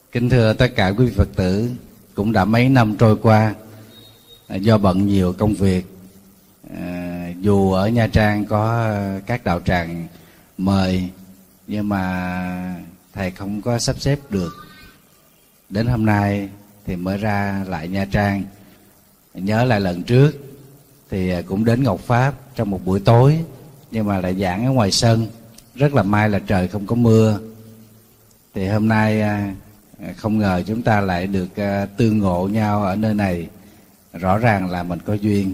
Kính thưa tất cả quý vị Phật tử, cũng đã mấy năm trôi qua, do bận nhiều công việc, dù ở Nha Trang có các đạo tràng mời, nhưng mà thầy không có sắp xếp được. Đến hôm nay thì mới ra lại Nha Trang. Nhớ lại lần trước thì cũng đến Ngọc Pháp trong một buổi tối, nhưng mà lại giảng ở ngoài sân. Rất là may là trời không có mưa. Thì hôm nay không ngờ chúng ta lại được tương ngộ nhau ở nơi này. Rõ ràng là mình có duyên.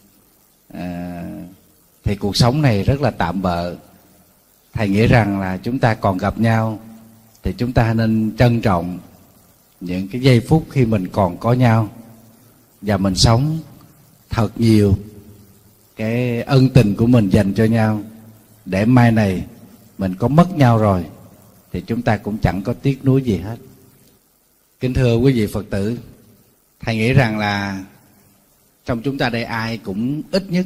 Thì cuộc sống này rất là tạm bợ. Thầy nghĩ rằng là chúng ta còn gặp nhau thì chúng ta nên trân trọng những cái giây phút khi mình còn có nhau, và mình sống thật nhiều cái ân tình của mình dành cho nhau, để mai này mình có mất nhau rồi thì chúng ta cũng chẳng có tiếc nuối gì hết. Kính thưa quý vị Phật tử, thầy nghĩ rằng là trong chúng ta đây ai cũng ít nhất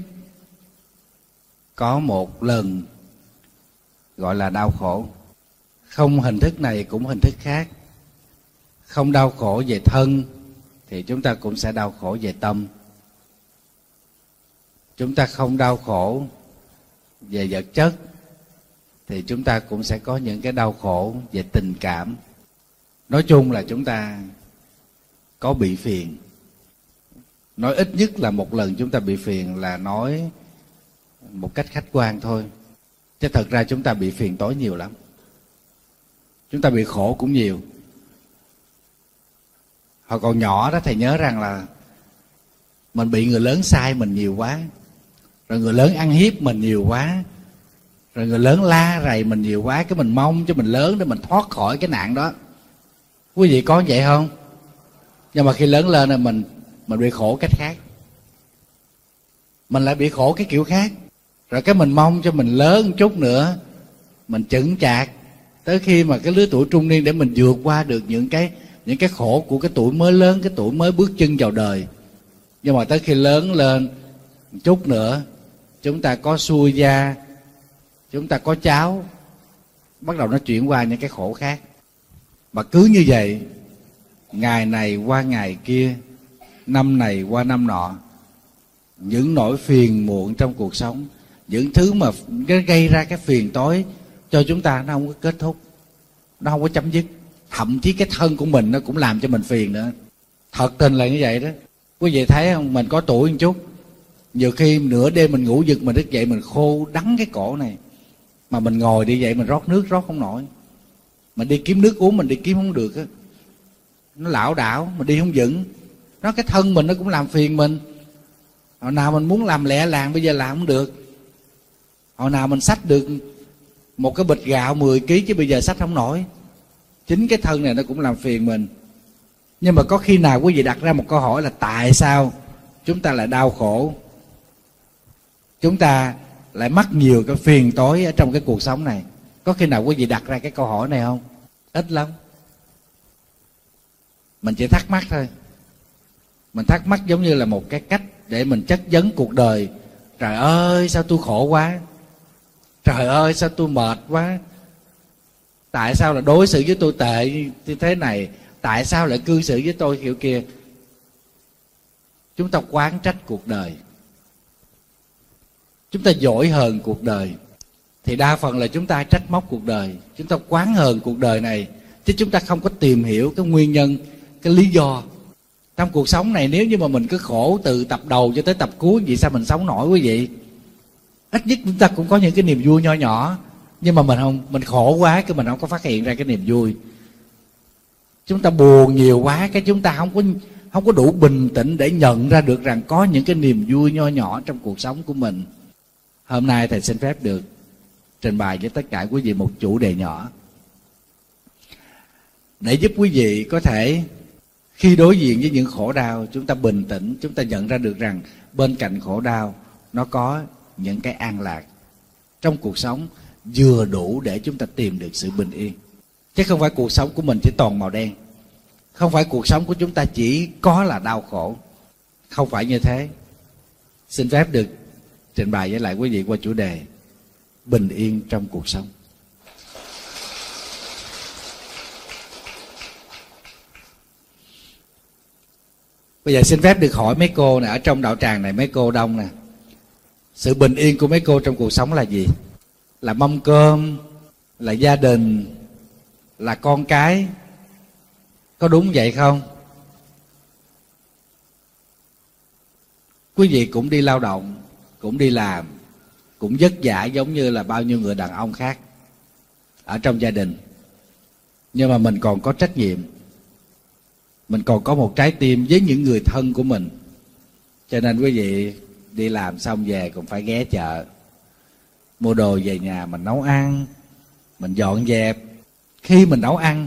có một lần gọi là đau khổ. Không hình thức này cũng hình thức khác. Không đau khổ về thân thì chúng ta cũng sẽ đau khổ về tâm. Chúng ta không đau khổ về vật chất thì chúng ta cũng sẽ có những cái đau khổ về tình cảm. Nói chung là chúng ta có bị phiền. Nói ít nhất là một lần chúng ta bị phiền là nói một cách khách quan thôi. Chứ thật ra chúng ta bị phiền tối nhiều lắm. Chúng ta bị khổ cũng nhiều. Hồi còn nhỏ đó thầy nhớ rằng là mình bị người lớn sai mình nhiều quá, rồi người lớn ăn hiếp mình nhiều quá, rồi người lớn la rầy mình nhiều quá, cái mình mong cho mình lớn để mình thoát khỏi cái nạn đó. Quý vị có vậy không? Nhưng mà khi lớn lên là mình bị khổ cách khác. Mình lại bị khổ cái kiểu khác. Rồi cái mình mong cho mình lớn một chút nữa, mình chững chạc tới khi mà cái lứa tuổi trung niên để mình vượt qua được những cái khổ của cái tuổi mới lớn, cái tuổi mới bước chân vào đời. Nhưng mà tới khi lớn lên một chút nữa, chúng ta có xuôi da, chúng ta có cháu, bắt đầu nó chuyển qua những cái khổ khác. Mà cứ như vậy, ngày này qua ngày kia, năm này qua năm nọ, những nỗi phiền muộn trong cuộc sống, những thứ mà gây ra cái phiền tối cho chúng ta, nó không có kết thúc, nó không có chấm dứt. Thậm chí cái thân của mình nó cũng làm cho mình phiền nữa. Thật tình là như vậy đó. Quý vị thấy không, mình có tuổi một chút, nhiều khi nửa đêm mình ngủ giật mình thức dậy mình khô đắng cái cổ này, mà mình ngồi đi vậy mình rót nước rót không nổi, mình đi kiếm nước uống mình đi kiếm không được á, nó lảo đảo, mình đi không vững. Nó cái thân mình nó cũng làm phiền mình. Hồi nào mình muốn làm lẹ làng bây giờ làm không được. Hồi nào mình xách được một cái bịch gạo 10 kg chứ bây giờ xách không nổi. Chính cái thân này nó cũng làm phiền mình. Nhưng mà có khi nào quý vị đặt ra một câu hỏi là tại sao chúng ta lại đau khổ, chúng ta lại mắc nhiều cái phiền tối ở trong cái cuộc sống này? Có khi nào quý vị đặt ra cái câu hỏi này không? Ít lắm. Mình chỉ thắc mắc thôi. Mình thắc mắc giống như là một cái cách để mình chất vấn cuộc đời. Trời ơi sao tôi khổ quá, trời ơi sao tôi mệt quá, tại sao là đối xử với tôi tệ như thế này, tại sao lại cư xử với tôi kiểu kia. Chúng ta oán trách cuộc đời, chúng ta dỗi hờn cuộc đời. Thì đa phần là chúng ta trách móc cuộc đời, chúng ta oán hờn cuộc đời này, chứ chúng ta không có tìm hiểu cái nguyên nhân, cái lý do. Trong cuộc sống này nếu như mà mình cứ khổ từ tập đầu cho tới tập cuối, vì sao mình sống nổi quý vị? Ít nhất chúng ta cũng có những cái niềm vui nho nhỏ. Nhưng mà mình khổ quá cái mình không có phát hiện ra cái niềm vui. Chúng ta buồn nhiều quá cái chúng ta không có đủ bình tĩnh để nhận ra được rằng có những cái niềm vui nho nhỏ trong cuộc sống của mình. Hôm nay thầy xin phép được trình bày với tất cả quý vị một chủ đề nhỏ, để giúp quý vị có thể khi đối diện với những khổ đau, chúng ta bình tĩnh, chúng ta nhận ra được rằng bên cạnh khổ đau nó có những cái an lạc trong cuộc sống vừa đủ để chúng ta tìm được sự bình yên. Chứ không phải cuộc sống của mình chỉ toàn màu đen, không phải cuộc sống của chúng ta chỉ có là đau khổ. Không phải như thế. Xin phép được trình bày với lại quý vị qua chủ đề bình yên trong cuộc sống. Bây giờ xin phép được hỏi mấy cô nè, ở trong đạo tràng này mấy cô đông nè, sự bình yên của mấy cô trong cuộc sống là gì? Là mâm cơm, là gia đình, là con cái, có đúng vậy không? Quý vị cũng đi lao động, cũng đi làm, cũng vất vả giống như là bao nhiêu người đàn ông khác ở trong gia đình. Nhưng mà mình còn có trách nhiệm, mình còn có một trái tim với những người thân của mình. Cho nên quý vị đi làm xong về cũng phải ghé chợ, mua đồ về nhà mình nấu ăn, mình dọn dẹp. Khi mình nấu ăn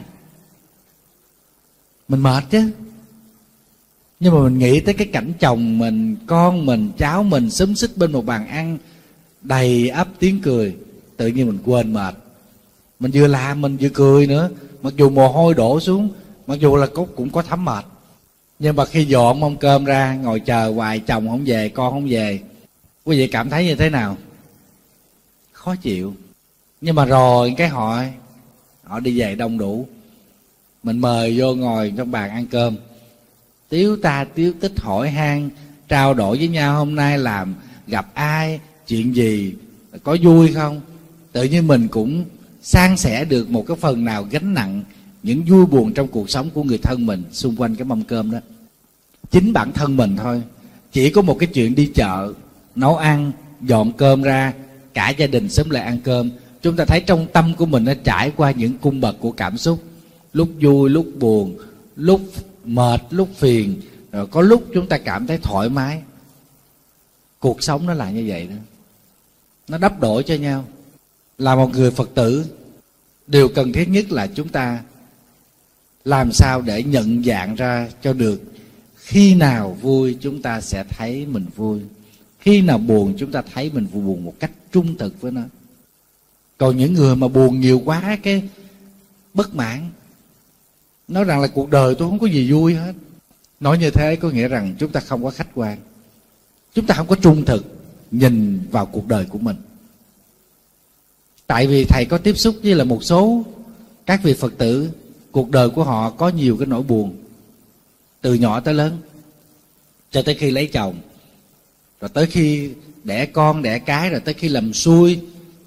mình mệt chứ, nhưng mà mình nghĩ tới cái cảnh chồng mình, con mình, cháu mình xúm xít bên một bàn ăn đầy ắp tiếng cười, tự nhiên mình quên mệt. Mình vừa làm mình vừa cười nữa, mặc dù mồ hôi đổ xuống, mặc dù là cũng có thấm mệt. Nhưng mà khi dọn mâm cơm ra, ngồi chờ hoài, chồng không về, con không về, quý vị cảm thấy như thế nào? Khó chịu. Nhưng mà rồi cái họ đi về đông đủ, mình mời vô ngồi trong bàn ăn cơm, tiếu ta tiếu tích, hỏi han, trao đổi với nhau hôm nay làm gặp ai, chuyện gì, có vui không. Tự nhiên mình cũng san sẻ được một cái phần nào gánh nặng những vui buồn trong cuộc sống của người thân mình xung quanh cái mâm cơm đó. Chính bản thân mình thôi, chỉ có một cái chuyện đi chợ, nấu ăn, dọn cơm ra, cả gia đình xúm lại ăn cơm, chúng ta thấy trong tâm của mình nó trải qua những cung bậc của cảm xúc, lúc vui, lúc buồn, lúc mệt, lúc phiền, rồi có lúc chúng ta cảm thấy thoải mái. Cuộc sống nó là như vậy đó, nó đắp đổi cho nhau. Là một người Phật tử, điều cần thiết nhất là chúng ta làm sao để nhận dạng ra cho được khi nào vui chúng ta sẽ thấy mình vui, khi nào buồn chúng ta thấy mình buồn một cách trung thực với nó. Còn những người mà buồn nhiều quá cái bất mãn, nói rằng là cuộc đời tôi không có gì vui hết, nói như thế có nghĩa rằng chúng ta không có khách quan, chúng ta không có trung thực nhìn vào cuộc đời của mình. Tại vì thầy có tiếp xúc với là một số các vị Phật tử, cuộc đời của họ có nhiều cái nỗi buồn, từ nhỏ tới lớn, cho tới khi lấy chồng, rồi tới khi đẻ con đẻ cái, rồi tới khi làm xui,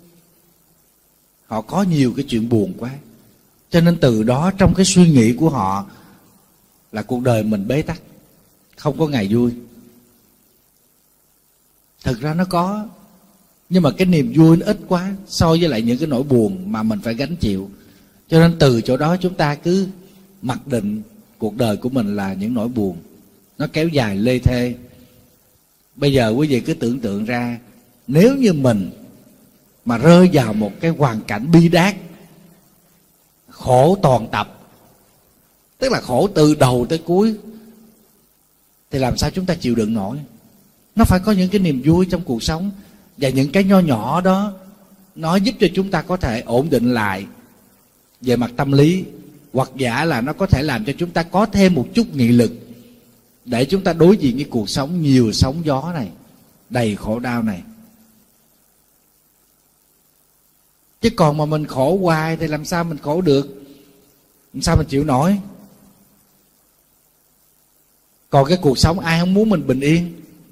họ có nhiều cái chuyện buồn quá. Cho nên từ đó trong cái suy nghĩ của họ là cuộc đời mình bế tắc, không có ngày vui. Thực ra nó có, nhưng mà cái niềm vui nó ít quá so với lại những cái nỗi buồn mà mình phải gánh chịu. Cho nên từ chỗ đó chúng ta cứ mặc định cuộc đời của mình là những nỗi buồn, nó kéo dài lê thê. Bây giờ quý vị cứ tưởng tượng ra, nếu như mình mà rơi vào một cái hoàn cảnh bi đát, khổ toàn tập, tức là khổ từ đầu tới cuối, thì làm sao chúng ta chịu đựng nổi? Nó phải có những cái niềm vui trong cuộc sống, và những cái nho nhỏ đó nó giúp cho chúng ta có thể ổn định lại về mặt tâm lý, hoặc giả là nó có thể làm cho chúng ta có thêm một chút nghị lực để chúng ta đối diện với cuộc sống nhiều sóng gió này, đầy khổ đau này. Chứ còn mà mình khổ hoài thì làm sao mình khổ được, làm sao mình chịu nổi? Còn cái cuộc sống ai không muốn mình bình yên?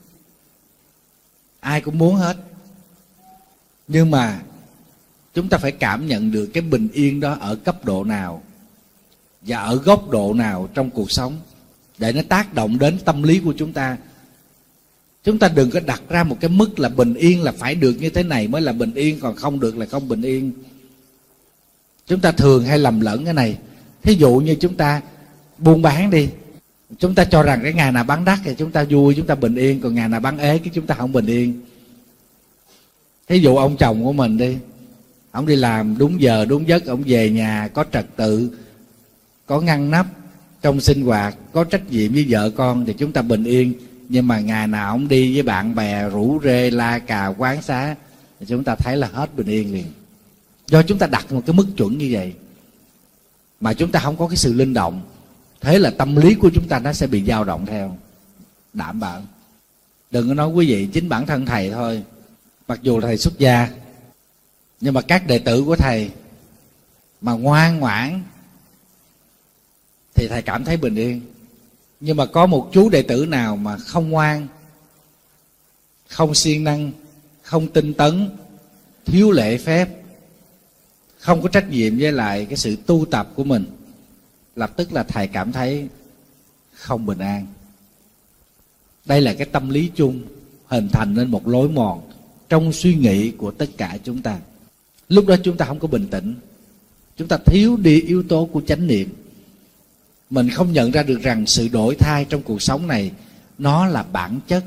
Ai cũng muốn hết. Nhưng mà chúng ta phải cảm nhận được cái bình yên đó ở cấp độ nào và ở góc độ nào trong cuộc sống, để nó tác động đến tâm lý của chúng ta. Chúng ta đừng có đặt ra một cái mức là bình yên là phải được như thế này mới là bình yên, còn không được là không bình yên. Chúng ta thường hay lầm lẫn cái này. Thí dụ như chúng ta buôn bán đi, chúng ta cho rằng cái ngày nào bán đắt thì chúng ta vui, chúng ta bình yên, còn ngày nào bán ế cái chúng ta không bình yên. Thí dụ ông chồng của mình đi, ông đi làm đúng giờ đúng giấc, ông về nhà có trật tự, có ngăn nắp trong sinh hoạt, có trách nhiệm với vợ con thì chúng ta bình yên. Nhưng mà ngày nào ông đi với bạn bè rủ rê la cà quán xá thì chúng ta thấy là hết bình yên liền. Do chúng ta đặt một cái mức chuẩn như vậy mà chúng ta không có cái sự linh động, thế là tâm lý của chúng ta nó sẽ bị dao động theo. Đảm bảo. Đừng có nói quý vị, chính bản thân thầy thôi, mặc dù thầy xuất gia, nhưng mà các đệ tử của thầy mà ngoan ngoãn thì thầy cảm thấy bình yên. Nhưng mà có một chú đệ tử nào mà không ngoan, không siêng năng, không tinh tấn, thiếu lễ phép, không có trách nhiệm với lại cái sự tu tập của mình, lập tức là thầy cảm thấy không bình an. Đây là cái tâm lý chung hình thành nên một lối mòn trong suy nghĩ của tất cả chúng ta. Lúc đó chúng ta không có bình tĩnh, chúng ta thiếu đi yếu tố của chánh niệm. Mình không nhận ra được rằng sự đổi thay trong cuộc sống này nó là bản chất.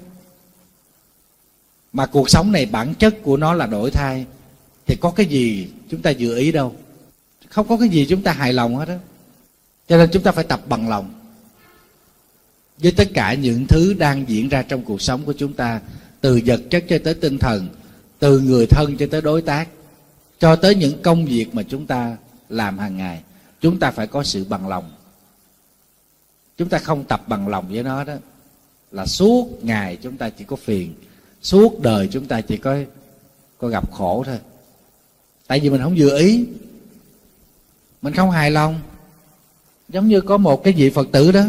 Mà cuộc sống này bản chất của nó là đổi thay, thì có cái gì chúng ta dự ý đâu. Không có cái gì chúng ta hài lòng hết á. Cho nên chúng ta phải tập bằng lòng với tất cả những thứ đang diễn ra trong cuộc sống của chúng ta, từ vật chất cho tới tinh thần, từ người thân cho tới đối tác, cho tới những công việc mà chúng ta làm hàng ngày. Chúng ta phải có sự bằng lòng. Chúng ta không tập bằng lòng với nó đó, là suốt ngày chúng ta chỉ có phiền, suốt đời chúng ta chỉ có gặp khổ thôi. Tại vì mình không vừa ý, mình không hài lòng. Giống như có một cái vị Phật tử đó,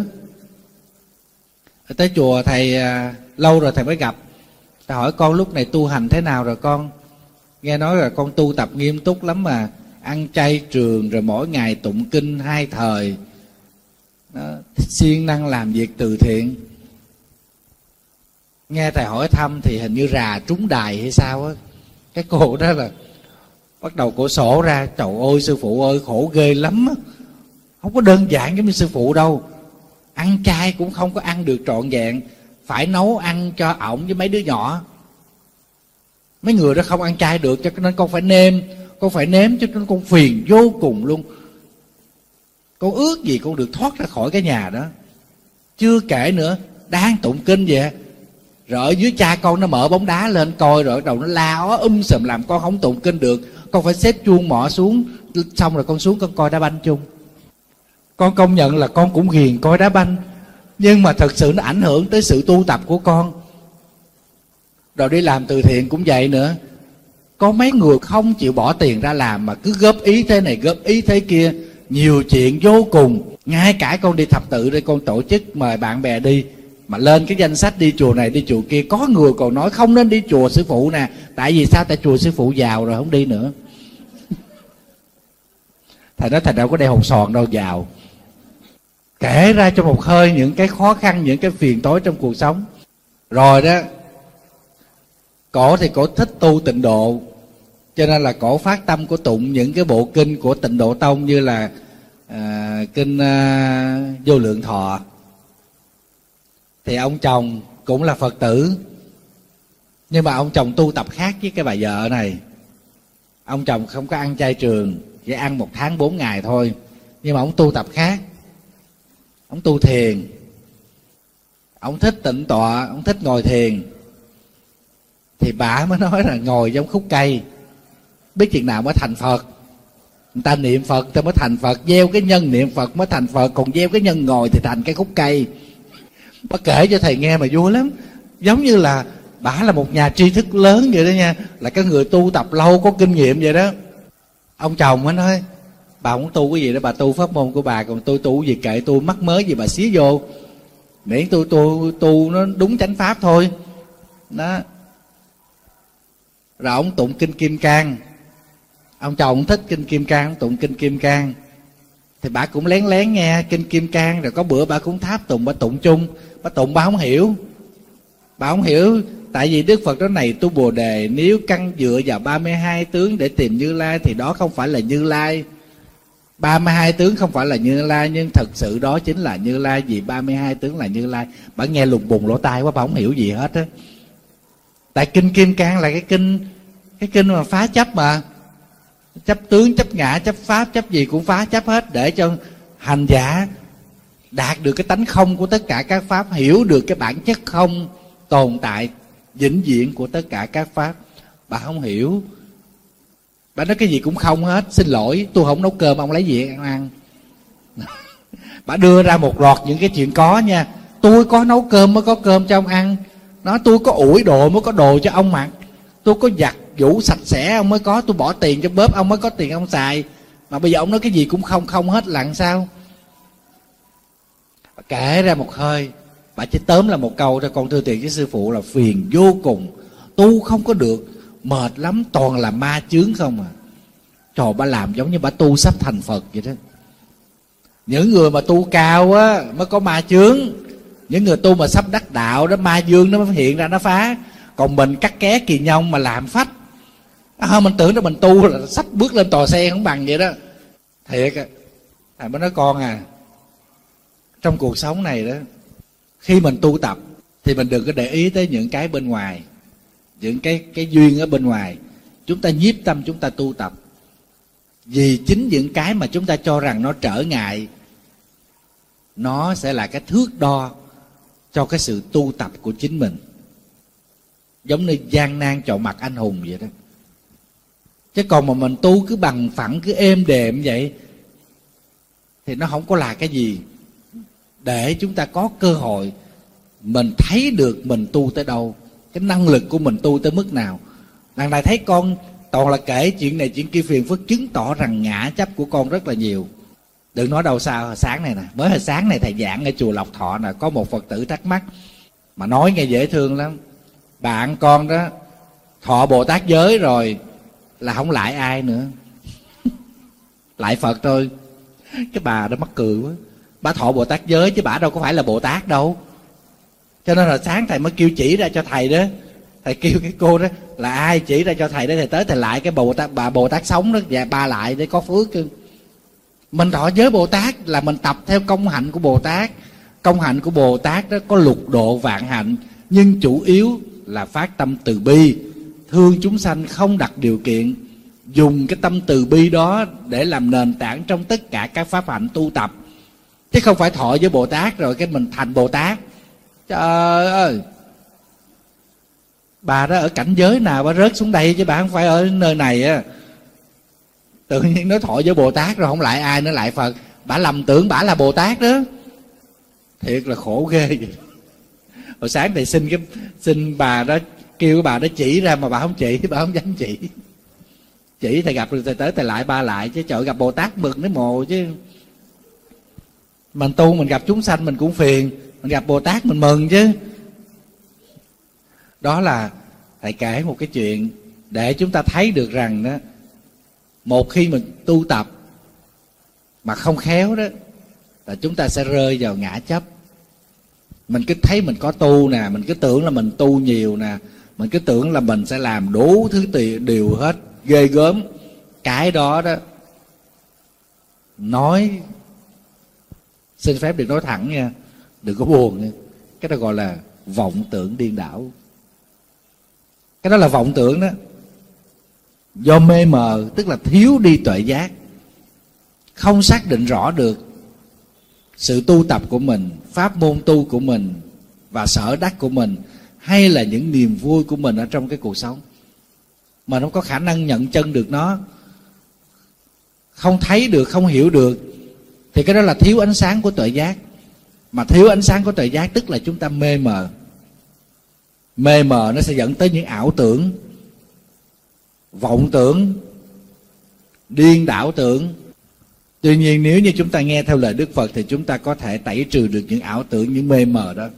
tới chùa thầy lâu rồi thầy mới gặp. Thầy hỏi con lúc này tu hành thế nào rồi con? Nghe nói là con tu tập nghiêm túc lắm mà, ăn chay trường, rồi mỗi ngày tụng kinh 2 thời đó, siêng năng làm việc từ thiện. Nghe thầy hỏi thăm thì hình như rà trúng đài hay sao á. Cái cô đó là bắt đầu cổ sổ ra: trời ơi sư phụ ơi, khổ ghê lắm á. Không có đơn giản giống như sư phụ đâu. Ăn chay cũng không có ăn được trọn vẹn, phải nấu ăn cho ổng với mấy đứa nhỏ. Mấy người đó không ăn chay được, cho nên con phải nếm cho nên con phiền vô cùng luôn. Con ước gì con được thoát ra khỏi cái nhà đó. Chưa kể nữa, đang tụng kinh vậy, rồi ở dưới cha con nó mở bóng đá lên coi, rồi đầu nó lao sùm làm con không tụng kinh được. Con phải xếp chuông mỏ xuống, xong rồi con xuống con coi đá banh chung. Con công nhận là con cũng ghiền coi đá banh, nhưng mà thật sự nó ảnh hưởng tới sự tu tập của con. Rồi đi làm từ thiện cũng vậy nữa. Có mấy người không chịu bỏ tiền ra làm mà cứ góp ý thế này góp ý thế kia, nhiều chuyện vô cùng. Ngay cả con đi thập tự đây, con tổ chức mời bạn bè đi, mà lên cái danh sách đi chùa này đi chùa kia, có người còn nói không nên đi chùa sư phụ nè. Tại vì sao? Tại chùa sư phụ giàu rồi không đi nữa. Thầy nói thầy đâu có đeo hột sòn đâu, giàu. Kể ra trong một hơi những cái khó khăn, những cái phiền tối trong cuộc sống. Rồi đó, cổ thì cổ thích tu tịnh độ, cho nên là cổ phát tâm của tụng những cái bộ kinh của Tịnh Độ Tông, như là kinh Vô Lượng Thọ. Thì ông chồng cũng là Phật tử, nhưng mà ông chồng tu tập khác với cái bà vợ này. Ông chồng không có ăn chay trường, chỉ ăn 1 tháng 4 ngày thôi. Nhưng mà ông tu tập khác. Ông tu thiền, ông thích tịnh tọa, ông thích ngồi thiền. Thì bà mới nói là ngồi giống khúc cây, biết chừng nào mới thành Phật. Người ta niệm Phật người ta mới thành Phật, gieo cái nhân niệm Phật mới thành Phật, còn gieo cái nhân ngồi thì thành cái khúc cây. Bà kể cho thầy nghe mà vui lắm. Giống như là bà là một nhà tri thức lớn vậy đó nha, là cái người tu tập lâu có kinh nghiệm vậy đó. Ông chồng mới nói: bà muốn tu cái gì đó bà tu pháp môn của bà, còn tôi tu gì kệ tôi, mắc mớ gì bà xía vô, miễn tôi tu nó đúng chánh pháp thôi đó. Rồi ông tụng kinh Kim Cang. Ông chồng ông thích kinh Kim Cang, ông tụng kinh Kim Cang. Thì bà cũng lén lén nghe kinh Kim Cang. Rồi có bữa bà cũng tháp tụng, bà tụng chung. Bà tụng bà không hiểu. Bà không hiểu. Tại vì Đức Phật nói này tu Bồ Đề, nếu căn dựa vào 32 tướng để tìm Như Lai thì đó không phải là Như Lai. 32 tướng không phải là Như Lai, nhưng thật sự đó chính là Như Lai, vì 32 tướng là Như Lai. Bà nghe lùng bùng lỗ tai quá, bà không hiểu gì hết á. Tại kinh Kim Cang là cái kinh mà phá chấp mà. Chấp tướng, chấp ngã, chấp pháp, chấp gì cũng phá chấp hết, để cho hành giả đạt được cái tánh không của tất cả các pháp, hiểu được cái bản chất không tồn tại vĩnh viễn của tất cả các pháp. Bà không hiểu. Bà nói cái gì cũng không hết. Xin lỗi, tôi không nấu cơm, ông lấy gì ăn. Bà đưa ra một loạt những cái chuyện có nha. Tôi có nấu cơm mới có cơm cho ông ăn. Nói tôi có ủi đồ mới có đồ cho ông mặc. Tôi có giặt vũ sạch sẽ ông mới có. Tôi bỏ tiền cho bóp ông mới có tiền ông xài. Mà bây giờ ông nói cái gì cũng không hết là làm sao? Bà kể ra một hơi, bà chỉ tóm là một câu cho con thưa tiền với sư phụ là phiền vô cùng, tu không có được, mệt lắm, toàn là ma chướng không à. Trời, bà làm giống như bà tu sắp thành Phật vậy đó. Những người mà tu cao á mới có ma chướng, những người tu mà sắp đắc đạo đó ma dương nó mới hiện ra, nó phá. Còn mình cắt ké kỳ nhông mà làm phách, mình tưởng là mình tu là sắp bước lên tòa sen không bằng vậy đó. Thiệt á. Thầy mới nói con à, trong cuộc sống này đó, khi mình tu tập thì mình đừng có để ý tới những cái bên ngoài, những cái duyên ở bên ngoài. Chúng ta nhiếp tâm, chúng ta tu tập. Vì chính những cái mà chúng ta cho rằng nó trở ngại, nó sẽ là cái thước đo cho cái sự tu tập của chính mình. Giống như gian nan chọn mặt anh hùng vậy đó. Chứ còn mà mình tu cứ bằng phẳng, cứ êm đềm vậy thì nó không có là cái gì để chúng ta có cơ hội mình thấy được mình tu tới đâu, cái năng lực của mình tu tới mức nào. Đằng này thấy con toàn là kể chuyện này chuyện kia phiền phức, chứng tỏ rằng ngã chấp của con rất là nhiều. Đừng nói đâu sao, sáng này nè, mới hồi sáng này thầy giảng ở chùa Lộc Thọ nè, có một Phật tử thắc mắc mà nói nghe dễ thương lắm. Bạn con đó thọ Bồ Tát giới rồi là không lại ai nữa lại Phật thôi. Cái bà đó mắc cười quá, bà thọ Bồ Tát giới chứ bà đâu có phải là Bồ Tát đâu. Cho nên là sáng thầy mới kêu chỉ ra cho thầy đó, thầy kêu cái cô đó là ai chỉ ra cho thầy để thầy tới thầy lại cái bà Bồ Tát sống đó, và ba lại để có phước. Mình thọ giới Bồ Tát là mình tập theo công hạnh của Bồ Tát. Công hạnh của Bồ Tát đó có lục độ vạn hạnh, nhưng chủ yếu là phát tâm từ bi, thương chúng sanh không đặt điều kiện. Dùng cái tâm từ bi đó để làm nền tảng trong tất cả các pháp hạnh tu tập, chứ không phải thọ với Bồ Tát rồi cái mình thành Bồ Tát. Trời ơi, bà đó ở cảnh giới nào bà rớt xuống đây chứ bà không phải ở nơi này á. Tự nhiên nói thọ với Bồ Tát rồi không lại ai nữa lại Phật, bà lầm tưởng bà là Bồ Tát đó. Thiệt là khổ ghê vậy. Hồi sáng thầy xin bà đó, kêu bà đó chỉ ra mà bà không chỉ, bà không dám chỉ. Chỉ thầy gặp rồi thầy tới thầy lại ba lại, chứ trời, gặp Bồ Tát mừng cái mồ chứ. Mình tu mình gặp chúng sanh mình cũng phiền, mình gặp Bồ Tát mình mừng chứ. Đó là thầy kể một cái chuyện để chúng ta thấy được rằng đó, một khi mình tu tập mà không khéo đó là chúng ta sẽ rơi vào ngã chấp. Mình cứ thấy mình có tu nè, mình cứ tưởng là mình tu nhiều nè, mình cứ tưởng là mình sẽ làm đủ thứ điều hết ghê gớm. Cái đó đó, nói xin phép đừng nói thẳng nha, đừng có buồn nha, cái đó gọi là vọng tưởng điên đảo. Cái đó là vọng tưởng đó, do mê mờ, tức là thiếu đi tuệ giác, không xác định rõ được sự tu tập của mình, pháp môn tu của mình và sở đắc của mình, hay là những niềm vui của mình ở trong cái cuộc sống, mà nó có khả năng nhận chân được nó, không thấy được, không hiểu được, thì cái đó là thiếu ánh sáng của tuệ giác. Mà thiếu ánh sáng của tuệ giác tức là chúng ta mê mờ. Mê mờ nó sẽ dẫn tới những ảo tưởng, vọng tưởng, điên đảo tưởng. Tuy nhiên nếu như chúng ta nghe theo lời Đức Phật thì chúng ta có thể tẩy trừ được những ảo tưởng, những mê mờ đó.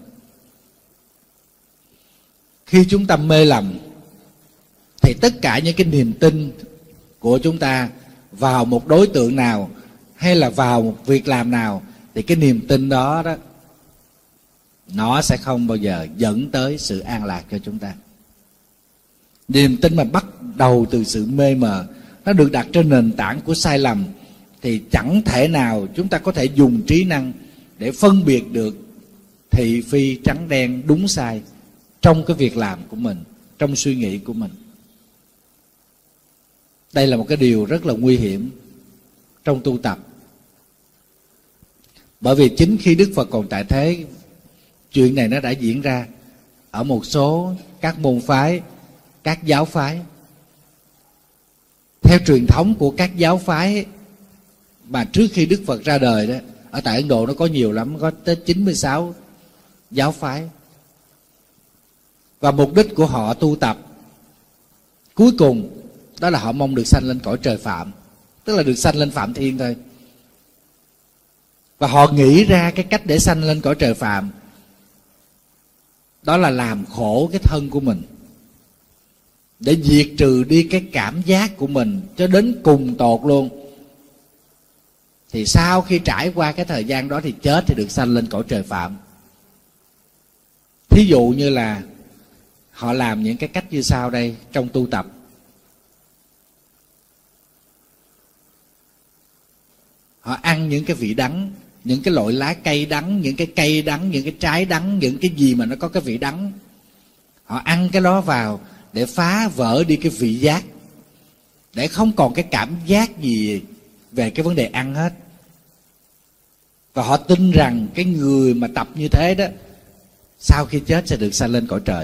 Khi chúng ta mê lầm thì tất cả những cái niềm tin của chúng ta vào một đối tượng nào hay là vào một việc làm nào, thì cái niềm tin đó đó nó sẽ không bao giờ dẫn tới sự an lạc cho chúng ta. Niềm tin mà bắt đầu từ sự mê mờ, nó được đặt trên nền tảng của sai lầm, thì chẳng thể nào chúng ta có thể dùng trí năng để phân biệt được thị phi trắng đen, đúng sai trong cái việc làm của mình, trong suy nghĩ của mình. Đây là một cái điều rất là nguy hiểm trong tu tập. Bởi vì chính khi Đức Phật còn tại thế, chuyện này nó đã diễn ra ở một số các môn phái, các giáo phái. Theo truyền thống của các giáo phái mà trước khi Đức Phật ra đời đó, ở tại Ấn Độ nó có nhiều lắm, có tới 96 giáo phái. Và mục đích của họ tu tập cuối cùng đó là họ mong được sanh lên cõi trời Phạm, tức là được sanh lên Phạm Thiên thôi. Và họ nghĩ ra cái cách để sanh lên cõi trời phàm, đó là làm khổ cái thân của mình, để diệt trừ đi cái cảm giác của mình cho đến cùng tột luôn. Thì sau khi trải qua cái thời gian đó thì chết thì được sanh lên cõi trời phàm. Thí dụ như là họ làm những cái cách như sau đây trong tu tập. Họ ăn những cái vị đắng, những cái loại lá cây đắng, những cái cây đắng, những cái trái đắng, những cái gì mà nó có cái vị đắng. Họ ăn cái đó vào để phá vỡ đi cái vị giác, để không còn cái cảm giác gì về cái vấn đề ăn hết. Và họ tin rằng cái người mà tập như thế đó, sau khi chết sẽ được sanh lên cõi trời.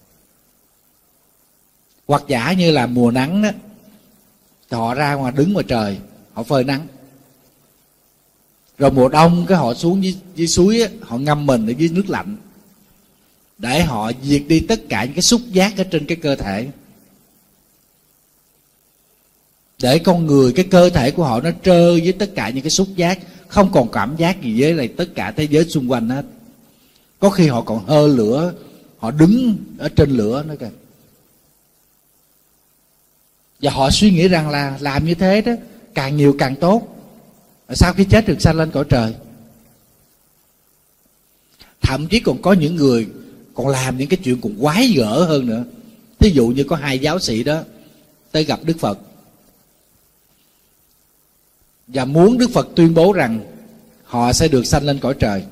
Hoặc giả như là mùa nắng đó, thì họ ra ngoài đứng ngoài trời, họ phơi nắng. Rồi mùa đông cái họ xuống dưới suối á, họ ngâm mình ở dưới nước lạnh, để họ diệt đi tất cả những cái xúc giác ở trên cái cơ thể, để con người, cái cơ thể của họ nó trơ với tất cả những cái xúc giác, không còn cảm giác gì với lại tất cả thế giới xung quanh hết. Có khi họ còn hơ lửa, họ đứng ở trên lửa nữa kìa. Và họ suy nghĩ rằng là làm như thế đó càng nhiều càng tốt, sau khi chết được sanh lên cõi trời. Thậm chí còn có những người còn làm những cái chuyện còn quái gở hơn nữa. Thí dụ như có hai giáo sĩ đó tới gặp Đức Phật và muốn Đức Phật tuyên bố rằng họ sẽ được sanh lên cõi trời.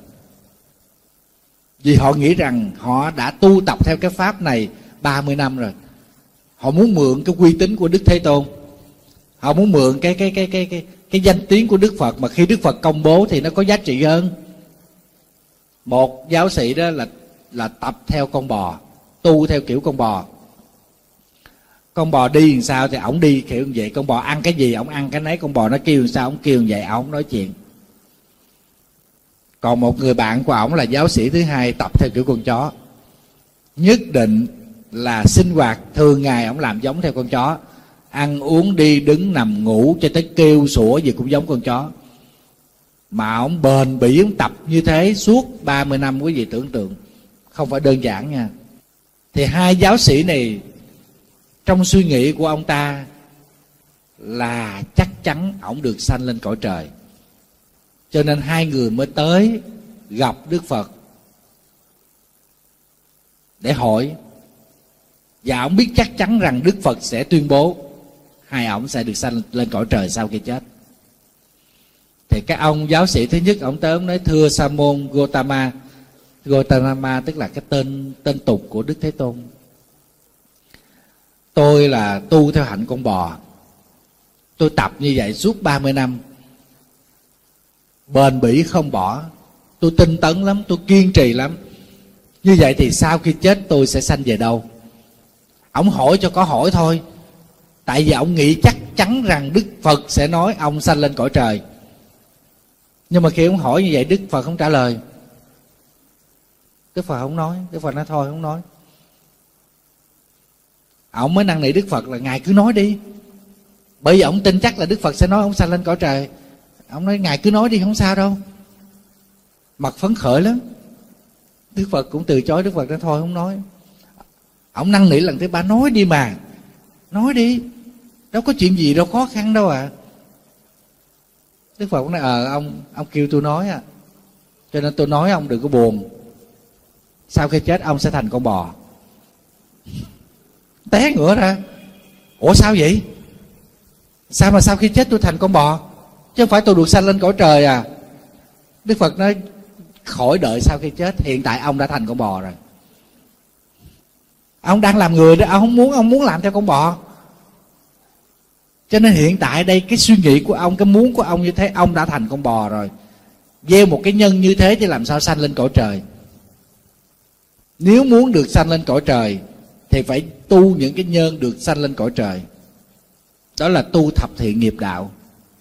Vì họ nghĩ rằng họ đã tu tập theo cái pháp này 30 năm rồi. Họ muốn mượn cái uy tín của Đức Thế Tôn, họ muốn mượn cái danh tiếng của Đức Phật, mà khi Đức Phật công bố thì nó có giá trị hơn. Một giáo sĩ đó là tập theo con bò, tu theo kiểu con bò. Con bò đi làm sao thì ổng đi kiểu như vậy, con bò ăn cái gì ổng ăn cái nấy, con bò nó kêu làm sao ổng kêu như vậy, ổng nói chuyện. Còn một người bạn của ổng là giáo sĩ thứ hai, tập theo kiểu con chó. Nhất định là sinh hoạt thường ngày ổng làm giống theo con chó, ăn uống đi đứng nằm ngủ cho tới kêu sủa gì cũng giống con chó. Mà ổng bền bỉ, ổng tập như thế suốt 30 năm, quý vị tưởng tượng, không phải đơn giản nha. Thì hai giáo sĩ này, trong suy nghĩ của ông ta là chắc chắn ổng được sanh lên cõi trời, cho nên hai người mới tới gặp Đức Phật để hỏi. Và ổng biết chắc chắn rằng Đức Phật sẽ tuyên bố hai ổng sẽ được sanh lên cõi trời sau khi chết. Thì cái ông giáo sĩ thứ nhất, ổng tới ổng nói: thưa Sa môn Gotama. Gotama tức là cái tên tục của Đức Thế Tôn. Tôi là tu theo hạnh con bò, tôi tập như vậy suốt 30 năm, bền bỉ không bỏ, tôi tinh tấn lắm, tôi kiên trì lắm. Như vậy thì sau khi chết tôi sẽ sanh về đâu? Ổng hỏi cho có hỏi thôi, tại vì ổng nghĩ chắc chắn rằng Đức Phật sẽ nói ông sanh lên cõi trời. Nhưng mà khi ông hỏi như vậy, Đức Phật không trả lời. Đức Phật không nói. Đức Phật nói thôi không nói. Ổng mới năn nỉ Đức Phật là ngài cứ nói đi, bởi vì ổng tin chắc là Đức Phật sẽ nói ông sanh lên cõi trời. Ổng nói ngài cứ nói đi, không sao đâu. Mặt phấn khởi lắm. Đức Phật cũng từ chối. Đức Phật nói thôi không nói. Ổng năn nỉ lần thứ ba: nói đi mà, nói đi, đâu có chuyện gì đâu khó khăn đâu à. Đức Phật cũng nói: ông kêu tôi nói à, cho nên tôi nói, ông đừng có buồn. Sau khi chết ông sẽ thành con bò. Té ngửa ra: ủa sao vậy? Sao mà sau khi chết tôi thành con bò, chứ không phải tôi được sanh lên cõi trời à? Đức Phật nói: khỏi đợi sau khi chết, hiện tại ông đã thành con bò rồi. Ông đang làm người đó, ông muốn làm theo con bò. Cho nên hiện tại đây cái suy nghĩ của ông, cái muốn của ông như thế, ông đã thành con bò rồi. Gieo một cái nhân như thế thì làm sao sanh lên cõi trời? Nếu muốn được sanh lên cõi trời thì phải tu những cái nhân được sanh lên cõi trời. Đó là tu thập thiện nghiệp đạo,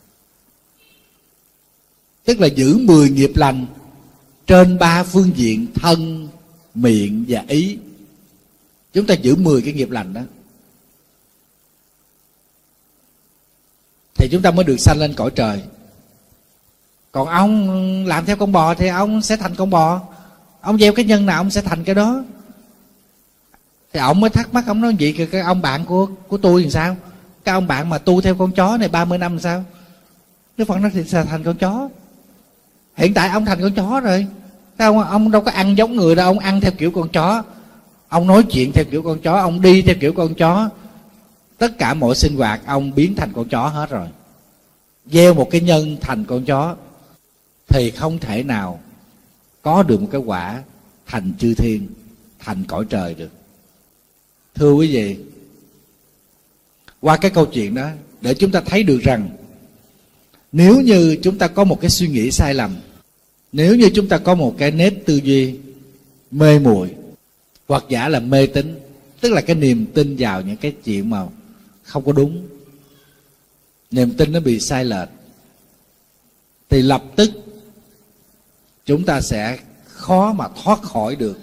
tức là giữ 10 nghiệp lành trên 3 phương diện: thân, miệng và ý. Chúng ta giữ 10 cái nghiệp lành đó thì chúng ta mới được sanh lên cõi trời. Còn ông làm theo con bò thì ông sẽ thành con bò. Ông gieo cái nhân nào ông sẽ thành cái đó. Thì ông mới thắc mắc, ông nói gì cái ông bạn của tôi làm sao? Cái ông bạn mà tu theo con chó này 30 năm làm sao? Đức Phật nói thì sẽ thành con chó. Hiện tại ông thành con chó rồi. Ông đâu có ăn giống người đâu, ông ăn theo kiểu con chó, ông nói chuyện theo kiểu con chó, ông đi theo kiểu con chó. Tất cả mọi sinh hoạt ông biến thành con chó hết rồi. Gieo một cái nhân thành con chó thì không thể nào có được một cái quả thành chư thiên, thành cõi trời được. Thưa quý vị, qua cái câu chuyện đó để chúng ta thấy được rằng nếu như chúng ta có một cái suy nghĩ sai lầm, nếu như chúng ta có một cái nếp tư duy mê muội hoặc giả là mê tín, tức là cái niềm tin vào những cái chuyện mà không có đúng, niềm tin nó bị sai lệch, thì lập tức chúng ta sẽ khó mà thoát khỏi được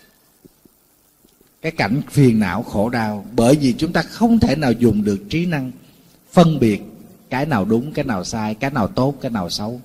cái cảnh phiền não khổ đau. Bởi vì chúng ta không thể nào dùng được trí năng phân biệt cái nào đúng, cái nào sai, cái nào tốt, cái nào xấu.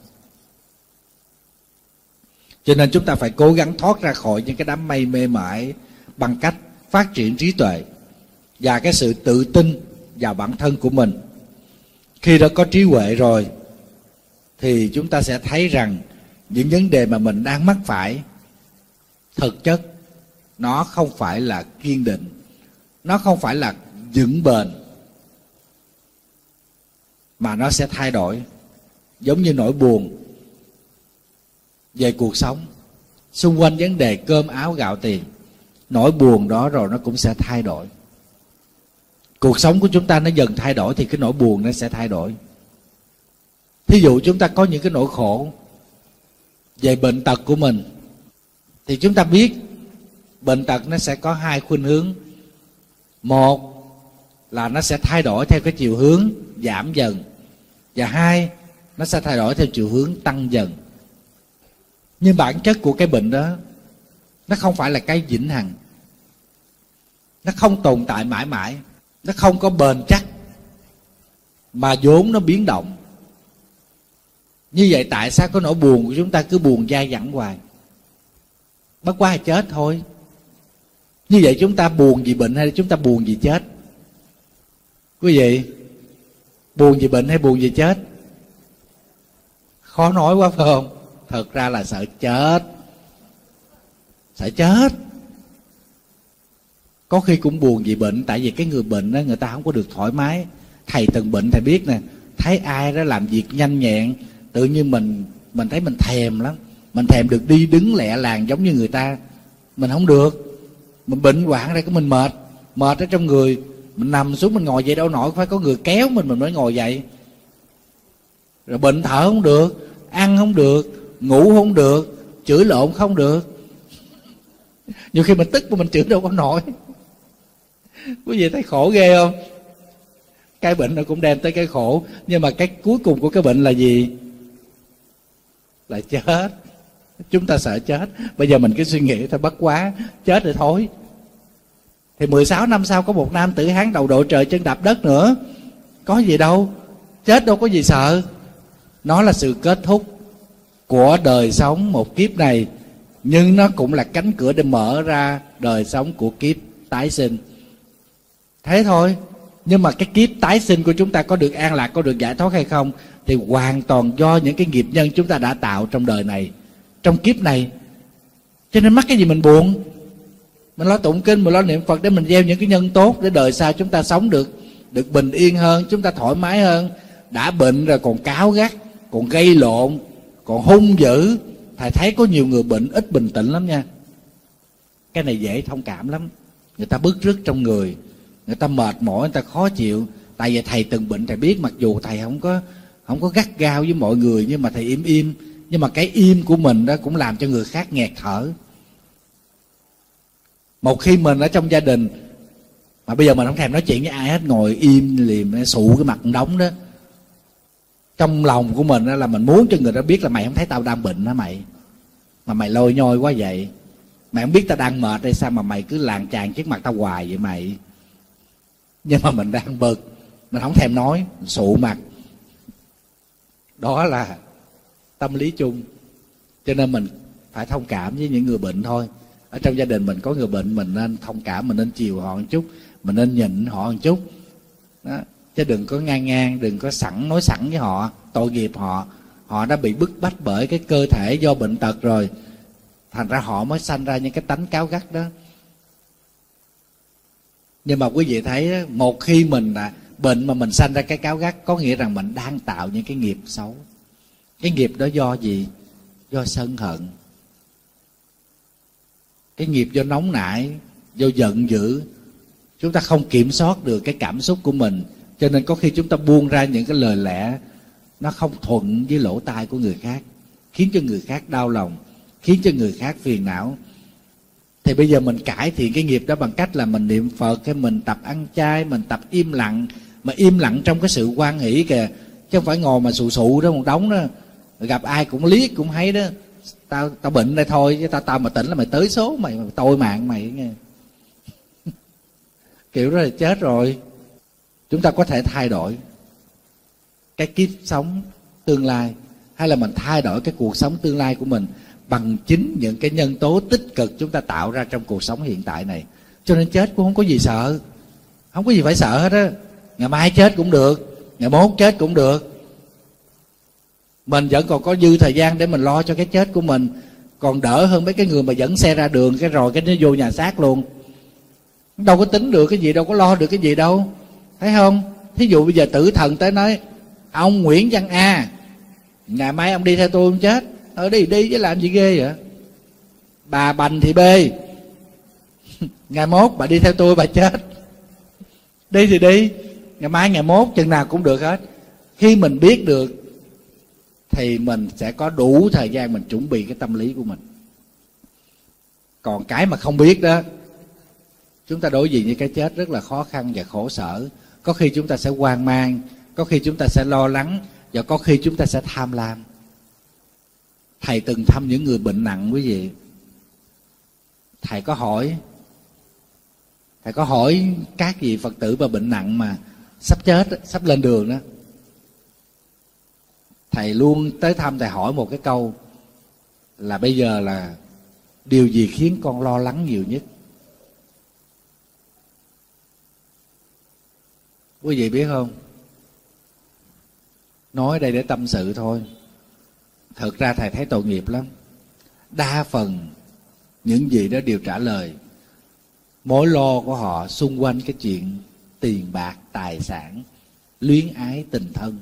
Cho nên chúng ta phải cố gắng thoát ra khỏi những cái đám mây mê mải bằng cách phát triển trí tuệ và cái sự tự tin vào bản thân của mình. Khi đã có trí huệ rồi thì chúng ta sẽ thấy rằng những vấn đề mà mình đang mắc phải thực chất nó không phải là kiên định, nó không phải là vững bền, mà nó sẽ thay đổi. Giống như nỗi buồn về cuộc sống, xung quanh vấn đề cơm áo gạo tiền, nỗi buồn đó rồi nó cũng sẽ thay đổi. Cuộc sống của chúng ta nó dần thay đổi thì cái nỗi buồn nó sẽ thay đổi. Thí dụ chúng ta có những cái nỗi khổ về bệnh tật của mình, thì chúng ta biết bệnh tật nó sẽ có hai khuynh hướng. Một là nó sẽ thay đổi theo cái chiều hướng giảm dần, và hai, nó sẽ thay đổi theo chiều hướng tăng dần. Nhưng bản chất của cái bệnh đó nó không phải là cái vĩnh hằng, nó không tồn tại mãi mãi, nó không có bền chắc, mà vốn nó biến động. Như vậy tại sao cái nỗi buồn của chúng ta cứ buồn dai dẳng hoài? Bất quá là chết thôi. Như vậy chúng ta buồn vì bệnh hay chúng ta buồn vì chết? Quý vị, buồn vì bệnh hay buồn vì chết? Khó nói quá phải không? Thật ra là sợ chết. Sợ chết. Có khi cũng buồn vì bệnh, tại vì cái người bệnh đó người ta không có được thoải mái. Thầy từng bệnh thầy biết nè, thấy ai đó làm việc nhanh nhẹn, tự nhiên mình thấy mình thèm lắm. Mình thèm được đi đứng lẹ làng giống như người ta. Mình không được. Mình bệnh hoạn ra cái mình mệt. Mệt ở trong người, mình nằm xuống mình ngồi dậy đâu nổi, phải có người kéo mình mới ngồi dậy. Rồi bệnh thở không được, ăn không được, ngủ không được, chửi lộn không được. Nhiều khi mình tức mà mình chửi đâu có nổi. Quý vị thấy khổ ghê không? Cái bệnh nó cũng đem tới cái khổ, nhưng mà cái cuối cùng của cái bệnh là gì? Là chết. Chúng ta sợ chết. Bây giờ mình cứ suy nghĩ thôi, bất quá chết rồi thôi. Thì 16 năm sau có một nam tử Hán đầu đội trời chân đạp đất nữa. Có gì đâu, chết đâu có gì sợ. Nó là sự kết thúc của đời sống một kiếp này, nhưng nó cũng là cánh cửa để mở ra đời sống của kiếp tái sinh. Thế thôi. Nhưng mà cái kiếp tái sinh của chúng ta có được an lạc, có được giải thoát hay không, thì hoàn toàn do những cái nghiệp nhân chúng ta đã tạo trong đời này, trong kiếp này. Cho nên mắc cái gì mình buồn. Mình lo tụng kinh, mình lo niệm Phật để mình gieo những cái nhân tốt, để đời sau chúng ta sống được bình yên hơn, chúng ta thoải mái hơn. Đã bệnh rồi còn cáu gắt, còn gây lộn, còn hung dữ. Thầy thấy có nhiều người bệnh ít bình tĩnh lắm nha. Cái này dễ thông cảm lắm. Người ta bứt rứt trong người, người ta mệt mỏi, người ta khó chịu. Tại vì thầy từng bệnh, thầy biết mặc dù thầy không có gắt gao với mọi người, nhưng mà thầy im. Nhưng mà cái im của mình đó cũng làm cho người khác nghẹt thở. Một khi mình ở trong gia đình mà bây giờ mình không thèm nói chuyện với ai hết, ngồi im liềm sụ cái mặt đóng đó, trong lòng của mình là mình muốn cho người ta biết là mày không thấy tao đang bệnh hả mày? Mà mày lôi nhoi quá vậy. Mày không biết tao đang mệt hay sao mà mày cứ làng chàng trước mặt tao hoài vậy mày? Nhưng mà mình đang bực, mình không thèm nói, sụ mặt. Đó là tâm lý chung. Cho nên mình phải thông cảm với những người bệnh thôi. Ở trong gia đình mình có người bệnh, mình nên thông cảm, mình nên chiều họ một chút, mình nên nhịn họ một chút đó. Chứ đừng có ngang, đừng có nói sẵn với họ, tội nghiệp họ. Họ đã bị bức bách bởi cái cơ thể do bệnh tật rồi, thành ra họ mới sanh ra những cái tánh cáu gắt đó. Nhưng mà quý vị thấy, một khi mình bệnh mà mình sanh ra cái cáu gắt, có nghĩa rằng mình đang tạo những cái nghiệp xấu. Cái nghiệp đó do gì? Do sân hận. Cái nghiệp do nóng nảy, do giận dữ. Chúng ta không kiểm soát được cái cảm xúc của mình, cho nên có khi chúng ta buông ra những cái lời lẽ nó không thuận với lỗ tai của người khác, khiến cho người khác đau lòng, khiến cho người khác phiền não. Thì bây giờ mình cải thiện cái nghiệp đó bằng cách là mình niệm Phật, hay mình tập ăn chay, mình tập im lặng. Mà im lặng trong cái sự hoan hỷ kìa, chứ không phải ngồi mà sụ đó một đống đó, gặp ai cũng liếc cũng thấy đó. Tao bệnh đây thôi, chứ tao mà tỉnh là mày tới số mày tôi mạng mày nghe. Kiểu đó là chết rồi. Chúng ta có thể thay đổi cái kiếp sống tương lai, hay là mình thay đổi cái cuộc sống tương lai của mình bằng chính những cái nhân tố tích cực chúng ta tạo ra trong cuộc sống hiện tại này. Cho nên chết cũng không có gì sợ, không có gì phải sợ hết á. Ngày mai chết cũng được, ngày mốt chết cũng được. Mình vẫn còn có dư thời gian để mình lo cho cái chết của mình, còn đỡ hơn mấy cái người mà dẫn xe ra đường cái rồi cái nó vô nhà xác luôn. Đâu có tính được cái gì, đâu có lo được cái gì đâu, thấy không? Thí dụ bây giờ tử thần tới nói: ông Nguyễn Văn A, ngày mai ông đi theo tôi không chết. Đi chứ làm gì ghê vậy. Bà Bành thì B, ngày mốt bà đi theo tôi bà chết. Đi thì đi, ngày mai ngày mốt chừng nào cũng được hết. Khi mình biết được thì mình sẽ có đủ thời gian mình chuẩn bị cái tâm lý của mình. Còn cái mà không biết đó, chúng ta đối diện với cái chết rất là khó khăn và khổ sở. Có khi chúng ta sẽ hoang mang, có khi chúng ta sẽ lo lắng, và có khi chúng ta sẽ tham lam. Thầy từng thăm những người bệnh nặng quý vị. Thầy có hỏi các vị Phật tử mà bệnh nặng mà sắp chết, sắp lên đường đó. Thầy luôn tới thăm, thầy hỏi một cái câu là: bây giờ là điều gì khiến con lo lắng nhiều nhất? Quý vị biết không? Nói đây để tâm sự thôi. Thực ra thầy thấy tội nghiệp lắm. Đa phần những gì đó đều trả lời. Mối lo của họ xung quanh cái chuyện tiền bạc, tài sản, luyến ái, tình thân.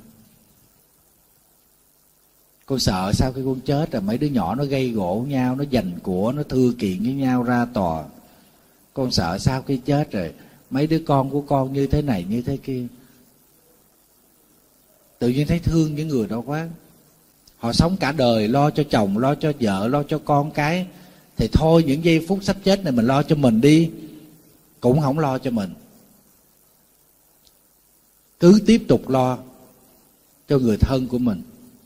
Con sợ sau khi con chết rồi mấy đứa nhỏ nó gây gổ nhau, nó giành của, nó thưa kiện với nhau ra tòa. Con sợ sau khi chết rồi mấy đứa con của con như thế này như thế kia. Tự nhiên thấy thương những người đó quá. Họ sống cả đời lo cho chồng, lo cho vợ, lo cho con cái. Thì thôi những giây phút sắp chết này mình lo cho mình đi. Cũng không lo cho mình, cứ tiếp tục lo cho người thân của mình.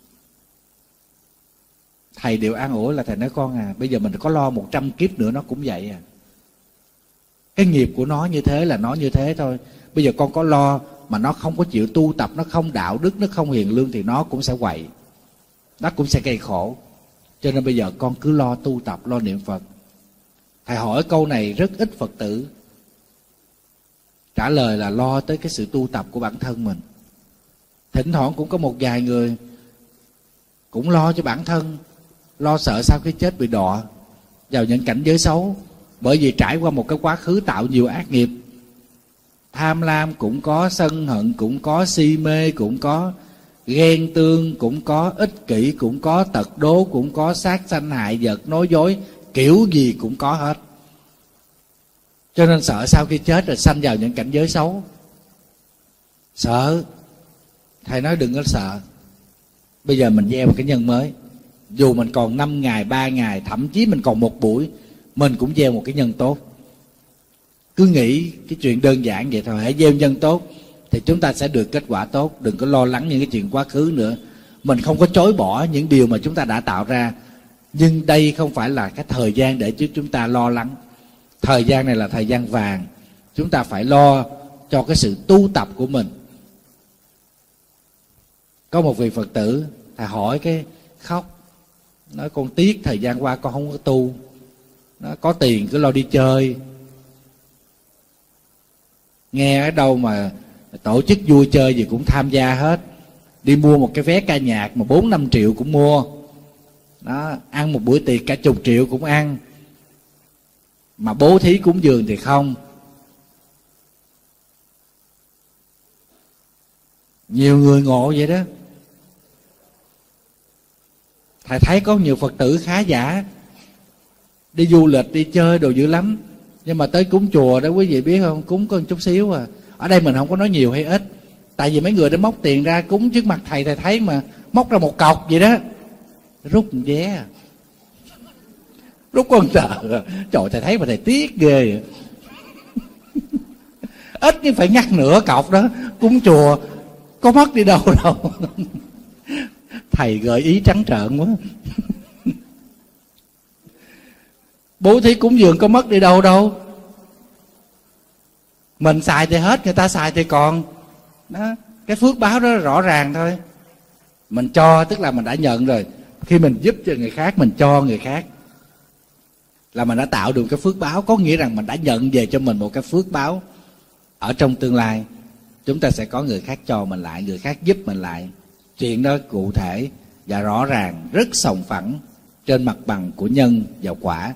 Thầy đều an ủi là thầy nói: con à, bây giờ mình có lo 100 kiếp nữa nó cũng vậy à. Cái nghiệp của nó như thế là nó như thế thôi. Bây giờ con có lo mà nó không có chịu tu tập, nó không đạo đức, nó không hiền lương thì nó cũng sẽ quậy, nó cũng sẽ gây khổ. Cho nên bây giờ con cứ lo tu tập, lo niệm Phật. Thầy hỏi câu này rất ít Phật tử trả lời là lo tới cái sự tu tập của bản thân mình. Thỉnh thoảng cũng có một vài người cũng lo cho bản thân, lo sợ sau khi chết bị đọa vào những cảnh giới xấu, bởi vì trải qua một cái quá khứ tạo nhiều ác nghiệp. Tham lam cũng có, sân hận cũng có, si mê cũng có, ghen tương cũng có, ích kỷ cũng có, tật đố cũng có, sát sanh hại vật, nói dối, kiểu gì cũng có hết. Cho nên sợ sau khi chết rồi sanh vào những cảnh giới xấu. Sợ. Thầy nói đừng có sợ. Bây giờ mình gieo một cái nhân mới. Dù mình còn 5 ngày, 3 ngày, thậm chí mình còn 1 buổi, mình cũng gieo một cái nhân tốt. Cứ nghĩ cái chuyện đơn giản vậy thôi. Hãy gieo nhân tốt thì chúng ta sẽ được kết quả tốt. Đừng có lo lắng những cái chuyện quá khứ nữa. Mình không có chối bỏ những điều mà chúng ta đã tạo ra, nhưng đây không phải là cái thời gian để chúng ta lo lắng. Thời gian này là thời gian vàng. Chúng ta phải lo cho cái sự tu tập của mình. Có một vị Phật tử, thầy hỏi khóc, nói con tiếc thời gian qua con không có tu, nó có tiền cứ lo đi chơi. Nghe ở đâu mà tổ chức vui chơi gì cũng tham gia hết, đi mua một cái vé ca nhạc mà 4-5 triệu cũng mua đó, ăn một bữa tiệc cả chục triệu cũng ăn, mà bố thí cúng dường thì không. Nhiều người ngộ vậy đó. Thầy thấy có nhiều Phật tử khá giả, đi du lịch đi chơi đồ dữ lắm, nhưng mà tới cúng chùa đó quý vị biết không, cúng có một chút xíu à. Ở đây mình không có nói nhiều hay ít, tại vì mấy người đã móc tiền ra cúng trước mặt thầy, thầy thấy mà móc ra một cọc vậy đó, rút một vé, rút con tờ. Trời, thầy thấy mà thầy tiếc ghê. Ít nhưng phải ngắt nửa cọc đó, cúng chùa có mất đi đâu đâu. Thầy gợi ý trắng trợn quá. Bố thí cúng dường có mất đi đâu đâu, mình xài thì hết, người ta xài thì còn đó. Cái phước báo đó rõ ràng thôi. Mình cho tức là mình đã nhận rồi. Khi mình giúp cho người khác, mình cho người khác, là mình đã tạo được cái phước báo. Có nghĩa rằng mình đã nhận về cho mình một cái phước báo. Ở trong tương lai chúng ta sẽ có người khác cho mình lại, người khác giúp mình lại. Chuyện đó cụ thể và rõ ràng, rất sòng phẳng trên mặt bằng của nhân và quả.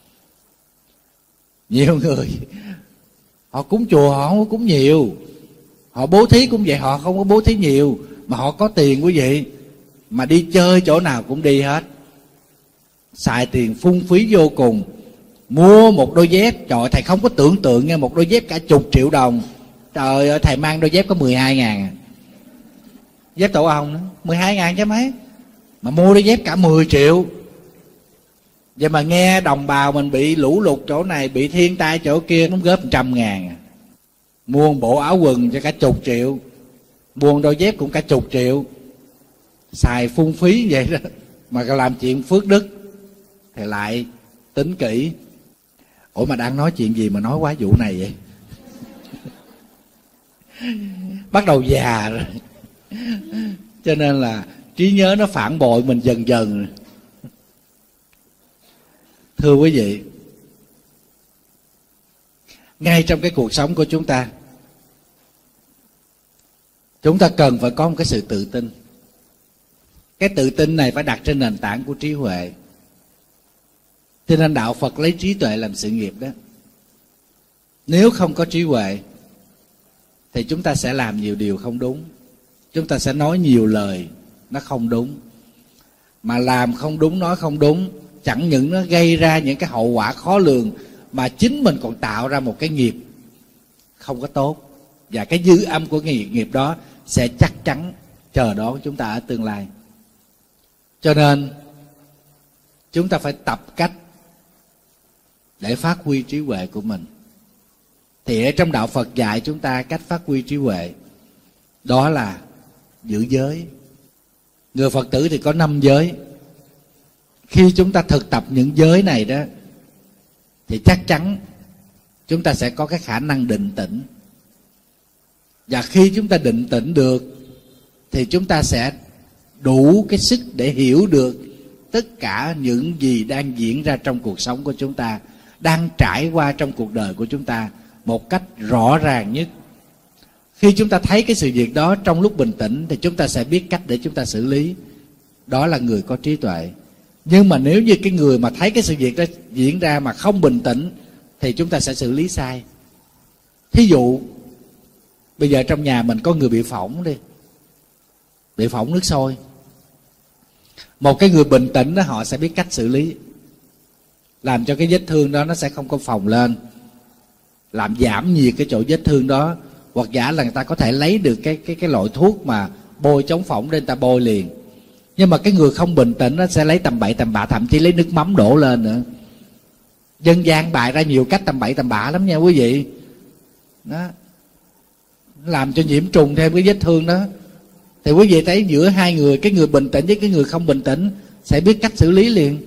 Nhiều người họ cúng chùa họ không có cúng nhiều, họ bố thí cũng vậy, họ không có bố thí nhiều, mà họ có tiền quý vị, mà đi chơi chỗ nào cũng đi hết, xài tiền phung phí vô cùng. Mua một đôi dép, trời ơi, thầy không có tưởng tượng nghe, một đôi dép cả chục triệu đồng. Trời ơi, thầy mang đôi dép có 12.000, dép tổ ong nữa 12.000 chứ mấy, mà mua đôi dép cả 10 triệu. Vậy mà nghe đồng bào mình bị lũ lụt chỗ này, bị thiên tai chỗ kia, nó góp 100.000. Mua một bộ áo quần cho cả chục triệu, mua một đôi dép cũng cả chục triệu. Xài phung phí vậy đó, mà làm chuyện phước đức thì lại tính kỹ. Ủa mà đang nói chuyện gì mà nói quá vụ này vậy? Bắt đầu già rồi, cho nên là trí nhớ nó phản bội mình dần dần. Thưa quý vị, ngay trong cái cuộc sống của chúng ta cần phải có một cái sự tự tin. Cái tự tin này phải đặt trên nền tảng của trí huệ. Cho nên đạo Phật lấy trí tuệ làm sự nghiệp đó. Nếu không có trí huệ thì chúng ta sẽ làm nhiều điều không đúng, chúng ta sẽ nói nhiều lời nó không đúng. Mà làm không đúng, nói không đúng, chẳng những nó gây ra những cái hậu quả khó lường, mà chính mình còn tạo ra một cái nghiệp không có tốt. Và cái dư âm của cái nghiệp đó sẽ chắc chắn chờ đón chúng ta ở tương lai. Cho nên chúng ta phải tập cách để phát huy trí huệ của mình. Thì ở trong đạo Phật dạy chúng ta cách phát huy trí huệ, đó là giữ giới. Người Phật tử thì có 5 giới. Khi chúng ta thực tập những giới này đó thì chắc chắn chúng ta sẽ có cái khả năng định tĩnh. Và khi chúng ta định tĩnh được thì chúng ta sẽ đủ cái sức để hiểu được tất cả những gì đang diễn ra trong cuộc sống của chúng ta, đang trải qua trong cuộc đời của chúng ta một cách rõ ràng nhất. Khi chúng ta thấy cái sự việc đó trong lúc bình tĩnh thì chúng ta sẽ biết cách để chúng ta xử lý. Đó là người có trí tuệ. Nhưng mà nếu như cái người mà thấy cái sự việc đó diễn ra mà không bình tĩnh thì chúng ta sẽ xử lý sai. Thí dụ bây giờ trong nhà mình có người bị phỏng đi, bị phỏng nước sôi. Một cái người bình tĩnh đó họ sẽ biết cách xử lý, làm cho cái vết thương đó nó sẽ không có phồng lên, làm giảm nhiệt cái chỗ vết thương đó. Hoặc giả là người ta có thể lấy được cái loại thuốc mà bôi chống phỏng để người ta bôi liền. Nhưng mà cái người không bình tĩnh nó sẽ lấy tầm bậy tầm bạ, thậm chí lấy nước mắm đổ lên nữa. Dân gian bày ra nhiều cách tầm bậy tầm bạ lắm nha quý vị đó, làm cho nhiễm trùng thêm cái vết thương đó. Thì quý vị thấy giữa hai người, cái người bình tĩnh với cái người không bình tĩnh sẽ biết cách xử lý liền.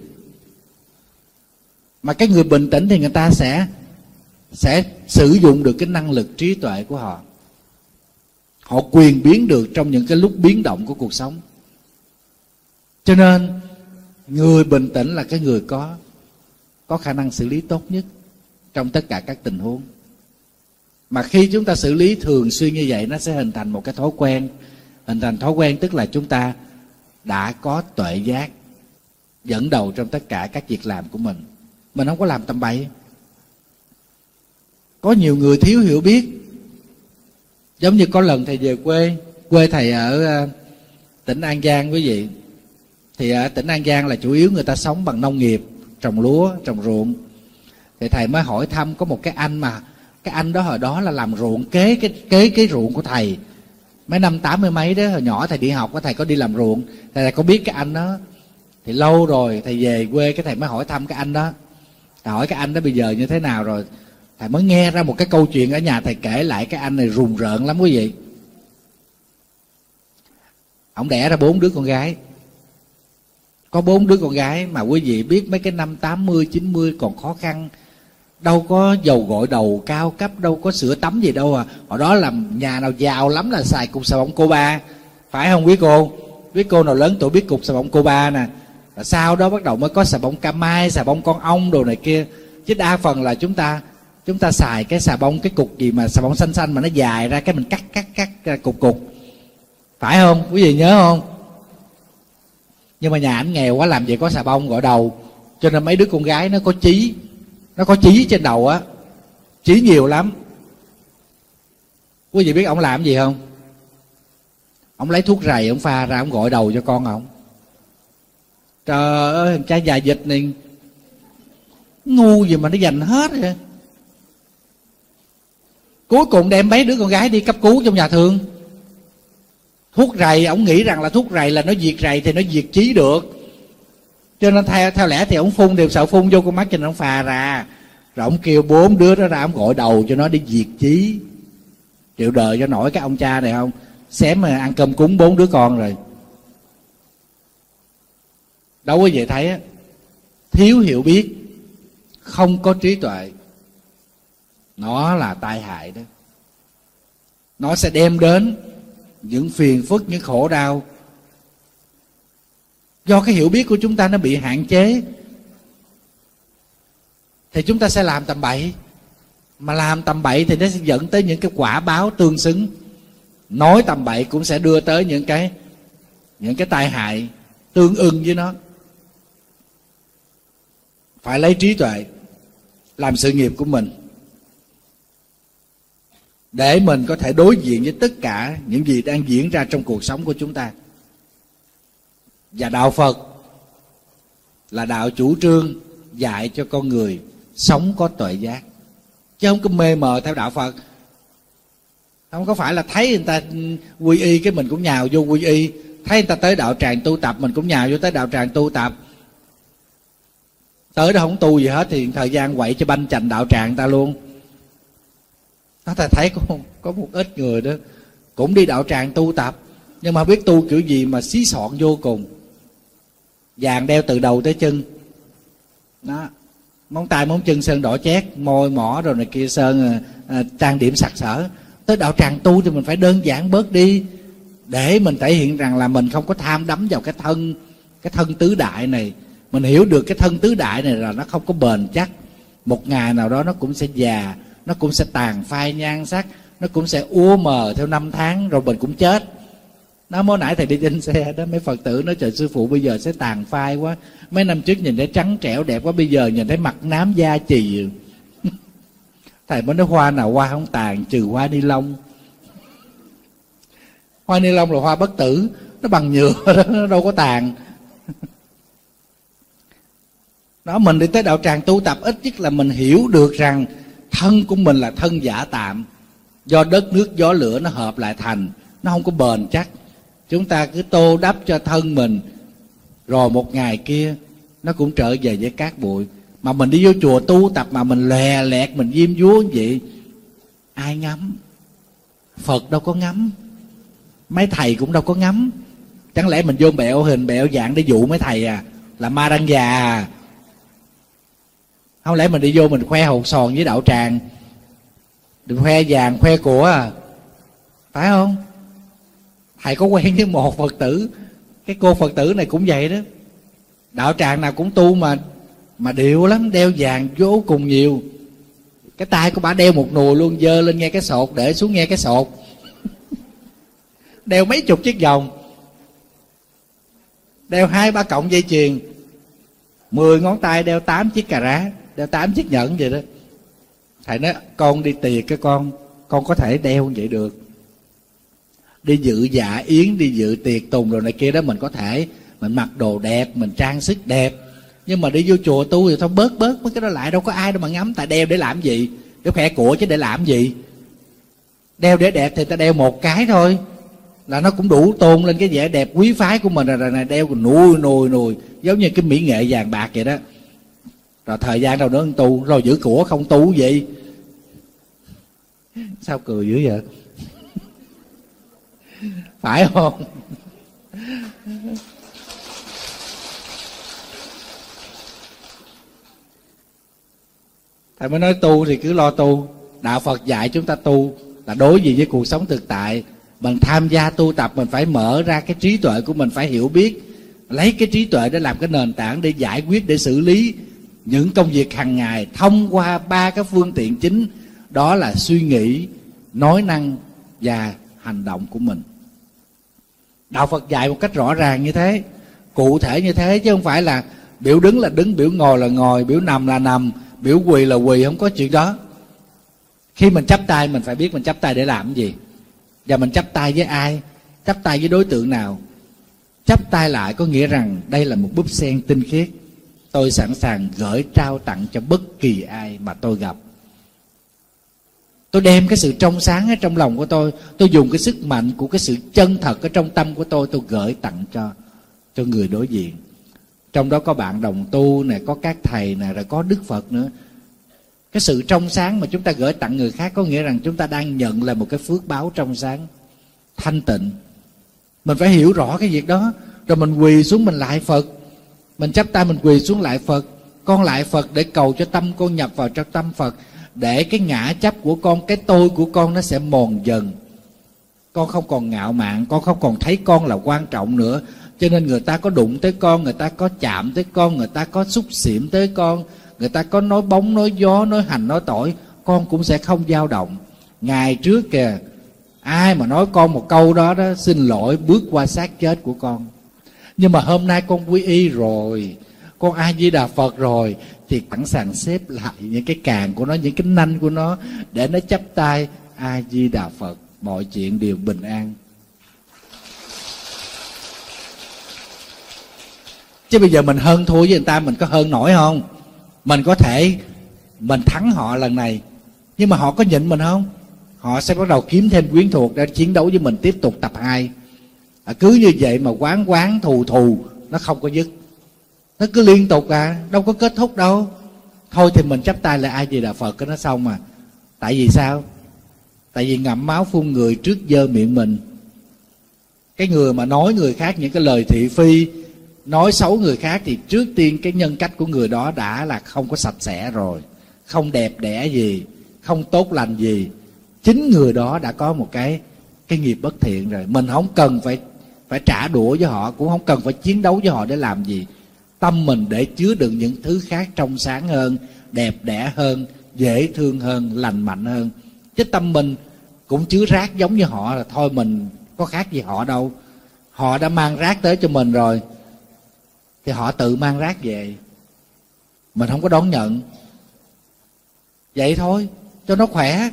Mà cái người bình tĩnh thì người ta sẽ sử dụng được cái năng lực trí tuệ của họ. Họ quyền biến được trong những cái lúc biến động của cuộc sống. Cho nên người bình tĩnh là cái người có khả năng xử lý tốt nhất trong tất cả các tình huống. Mà khi chúng ta xử lý thường xuyên như vậy, nó sẽ hình thành một cái thói quen. Hình thành thói quen tức là chúng ta đã có tuệ giác dẫn đầu trong tất cả các việc làm của mình. Mình không có làm tầm bậy. Có nhiều người thiếu hiểu biết. Giống như có lần thầy về quê thầy ở tỉnh An Giang quý vị. Thì ở tỉnh An Giang là chủ yếu người ta sống bằng nông nghiệp, trồng lúa, trồng ruộng. Thì thầy mới hỏi thăm có một cái anh, mà cái anh đó hồi đó là làm ruộng kế cái ruộng của thầy. Mấy năm 80 mấy đó, hồi nhỏ thầy đi học thầy có đi làm ruộng. Thầy có biết cái anh đó. Thì lâu rồi thầy về quê, cái thầy mới hỏi thăm cái anh đó. Thầy hỏi cái anh đó bây giờ như thế nào rồi. Thầy mới nghe ra một cái câu chuyện ở nhà thầy kể lại. Cái anh này rùng rợn lắm quý vị. Ông đẻ ra 4 đứa con gái. Có 4 đứa con gái mà quý vị biết mấy cái năm 80, 90 còn khó khăn. Đâu có dầu gội đầu cao cấp, đâu có sữa tắm gì đâu à. Hồi đó làm nhà nào giàu lắm là xài cục xà bông Cô-ba. Phải không quý cô? Quý cô nào lớn tuổi biết cục xà bông Cô-ba nè. Và sau đó bắt đầu mới có xà bông Ca Mai, xà bông con ong đồ này kia. Chứ đa phần là chúng ta xài cái xà bông, cái cục gì mà xà bông xanh xanh mà nó dài ra, cái mình cắt cục. Phải không? Quý vị nhớ không? Nhưng mà nhà ảnh nghèo quá, làm gì có xà bông gội đầu. Cho nên mấy đứa con gái nó có chí trên đầu á, chí nhiều lắm. Quý vị biết ông làm gì không? Ông lấy thuốc rầy, ông pha ra, ông gội đầu cho con ông. Trời ơi, cha già dịch này ngu gì mà nó dành hết vậy. Cuối cùng đem mấy đứa con gái đi cấp cứu trong nhà thương. Thuốc rầy, ông nghĩ rằng là thuốc rầy là nó diệt rầy thì nó diệt chí được. Cho nên theo lẽ thì ông phun, đều sợ phun vô con mắt cho nên ông phà ra. Rồi ông kêu 4 đứa đó ra, ông gội đầu cho nó đi diệt chí. Chịu đời cho nổi cái ông cha này không? Xém mà ăn cơm cúng 4 đứa con rồi. Đâu có vậy thấy á. Thiếu hiểu biết, không có trí tuệ, nó là tai hại đó. Nó sẽ đem đến những phiền phức, những khổ đau. Do cái hiểu biết của chúng ta nó bị hạn chế thì chúng ta sẽ làm tầm bậy. Mà làm tầm bậy thì nó sẽ dẫn tới những cái quả báo tương xứng. Nói tầm bậy cũng sẽ đưa tới những cái tai hại tương ưng với nó. Phải lấy trí tuệ làm sự nghiệp của mình, để mình có thể đối diện với tất cả những gì đang diễn ra trong cuộc sống của chúng ta. Và đạo Phật là đạo chủ trương dạy cho con người sống có tuệ giác, chứ không có mê mờ theo đạo Phật. Không có phải là thấy người ta quy y cái mình cũng nhào vô quy y, thấy người ta tới đạo tràng tu tập mình cũng nhào vô tới đạo tràng tu tập. Tới đó không tu gì hết thì thời gian quậy cho banh chành đạo tràng ta luôn. Nó ta thấy có một ít người đó cũng đi đạo tràng tu tập, nhưng mà biết tu kiểu gì mà xí xọn vô cùng. Vàng đeo từ đầu tới chân đó, móng tay móng chân sơn đỏ chét, môi mỏ rồi này kia sơn trang điểm sặc sỡ. Tới đạo tràng tu thì mình phải đơn giản bớt đi, để mình thể hiện rằng là mình không có tham đắm vào cái thân tứ đại này. Mình hiểu được cái thân tứ đại này là nó không có bền chắc. Một ngày nào đó nó cũng sẽ già, nó cũng sẽ tàn phai nhan sắc, nó cũng sẽ úa mờ theo năm tháng, rồi mình cũng chết. Nó mới nãy thầy đi trên xe đó, mấy Phật tử nói trời sư phụ bây giờ sẽ tàn phai quá. Mấy năm trước nhìn thấy trắng trẻo đẹp quá, bây giờ nhìn thấy mặt nám da chì. Thầy mới nói hoa nào hoa không tàn trừ hoa ni lông. Hoa ni lông là hoa bất tử, nó bằng nhựa đó, nó đâu có tàn. Đó, mình đi tới đạo tràng tu tập ít nhất là mình hiểu được rằng thân của mình là thân giả tạm, do đất nước gió lửa nó hợp lại thành, nó không có bền chắc. Chúng ta cứ tô đắp cho thân mình, rồi một ngày kia nó cũng trở về với cát bụi. Mà mình đi vô chùa tu tập mà mình lè lẹt, mình diêm dúa như vậy, ai ngắm? Phật đâu có ngắm, mấy thầy cũng đâu có ngắm. Chẳng lẽ mình vô bẹo hình bẹo dạng để dụ mấy thầy à? Là ma đăng già à? Không lẽ mình đi vô mình khoe hột sòn với đạo tràng, đừng khoe vàng khoe của à? Phải không? Thầy có quen với một Phật tử Cái cô Phật tử này cũng vậy đó, đạo tràng nào cũng tu mà điệu lắm, đeo vàng vô cùng nhiều. Cái tay của bà đeo một nùi luôn, dơ lên nghe cái sột, để xuống nghe cái sột. Đeo mấy chục chiếc vòng, đeo 2-3 cọng dây chuyền, 10 ngón tay đeo 8 chiếc cà rá, đeo 8 chiếc nhẫn vậy đó. Thầy nói con đi tiệc cái con có thể đeo vậy được. Đi dự dạ yến, đi dự tiệc tùng rồi này kia đó, mình có thể mình mặc đồ đẹp, mình trang sức đẹp. Nhưng mà đi vô chùa tu thì thôi bớt mấy cái đó lại, đâu có ai đâu mà ngắm. Tại đeo để làm gì? Để khoe của chứ để làm gì? Đeo để đẹp thì ta đeo một cái thôi là nó cũng đủ tôn lên cái vẻ đẹp quý phái của mình rồi. Này đeo còn nùi giống như cái mỹ nghệ vàng bạc vậy đó. Rồi thời gian đâu nữa tu, rồi giữ của không tu vậy. Sao cười dữ vậy? Phải không? Thầy mới nói tu thì cứ lo tu. Đạo Phật dạy chúng ta tu là đối diện với cuộc sống thực tại. Mình tham gia tu tập, mình phải mở ra cái trí tuệ của mình, phải hiểu biết, lấy cái trí tuệ để làm cái nền tảng để giải quyết, để xử lý những công việc hàng ngày thông qua 3 cái phương tiện chính, đó là suy nghĩ, nói năng và hành động của mình. Đạo Phật dạy một cách rõ ràng như thế, cụ thể như thế, chứ không phải là biểu đứng là đứng, biểu ngồi là ngồi, biểu nằm là nằm, biểu quỳ là quỳ, không có chuyện đó. Khi mình chắp tay mình phải biết mình chắp tay để làm cái gì, và mình chắp tay với ai, chắp tay với đối tượng nào. Chắp tay lại có nghĩa rằng đây là một búp sen tinh khiết, tôi sẵn sàng gửi trao tặng cho bất kỳ ai mà tôi gặp. Tôi đem cái sự trong sáng ở trong lòng của tôi dùng cái sức mạnh của cái sự chân thật ở trong tâm của tôi gửi tặng cho người đối diện. Trong đó có bạn đồng tu này, có các thầy này, rồi có Đức Phật nữa. Cái sự trong sáng mà chúng ta gửi tặng người khác có nghĩa rằng chúng ta đang nhận là một cái phước báo trong sáng, thanh tịnh. Mình phải hiểu rõ cái việc đó. Rồi mình quỳ xuống mình lại Phật, mình chắp tay mình quỳ xuống lại Phật. Con lại Phật để cầu cho tâm con nhập vào trong tâm Phật, để cái ngã chấp của con, cái tôi của con nó sẽ mòn dần. Con không còn ngạo mạn, con không còn thấy con là quan trọng nữa. Cho nên người ta có đụng tới con, người ta có chạm tới con, người ta có xúc xỉm tới con, người ta có nói bóng, nói gió, nói hành, nói tỏi, con cũng sẽ không dao động. Ngày trước kìa, ai mà nói con một câu đó đó, xin lỗi, bước qua xác chết của con. Nhưng mà hôm nay con quy y rồi, con A Di Đà Phật rồi, thì sẵn sàng xếp lại những cái càng của nó, những cái nanh của nó, để nó chắp tay A Di Đà Phật, mọi chuyện đều bình an. Chứ bây giờ mình hơn thua với người ta, mình có hơn nổi không? Mình có thể mình thắng họ lần này, nhưng mà họ có nhịn mình không? Họ sẽ bắt đầu kiếm thêm quyến thuộc để chiến đấu với mình tiếp tục tập 2. Cứ như vậy mà quán thù nó không có dứt, nó cứ liên tục đâu có kết thúc đâu. Thôi thì mình chắp tay lại A Di Đà Phật cái nó xong mà. Tại vì sao? Tại vì ngậm máu phun người trước dơ miệng mình. Cái người mà nói người khác những cái lời thị phi, nói xấu người khác, thì trước tiên cái nhân cách của người đó đã là không có sạch sẽ rồi, không đẹp đẽ gì, không tốt lành gì. Chính người đó đã có một cái nghiệp bất thiện rồi. Mình không cần phải trả đũa với họ, cũng không cần phải chiến đấu với họ để làm gì. Tâm mình để chứa đựng những thứ khác trong sáng hơn, đẹp đẽ hơn, dễ thương hơn, lành mạnh hơn. Chứ tâm mình cũng chứa rác giống như họ là thôi, mình có khác gì họ đâu. Họ đã mang rác tới cho mình rồi thì họ tự mang rác về, mình không có đón nhận. Vậy thôi cho nó khỏe.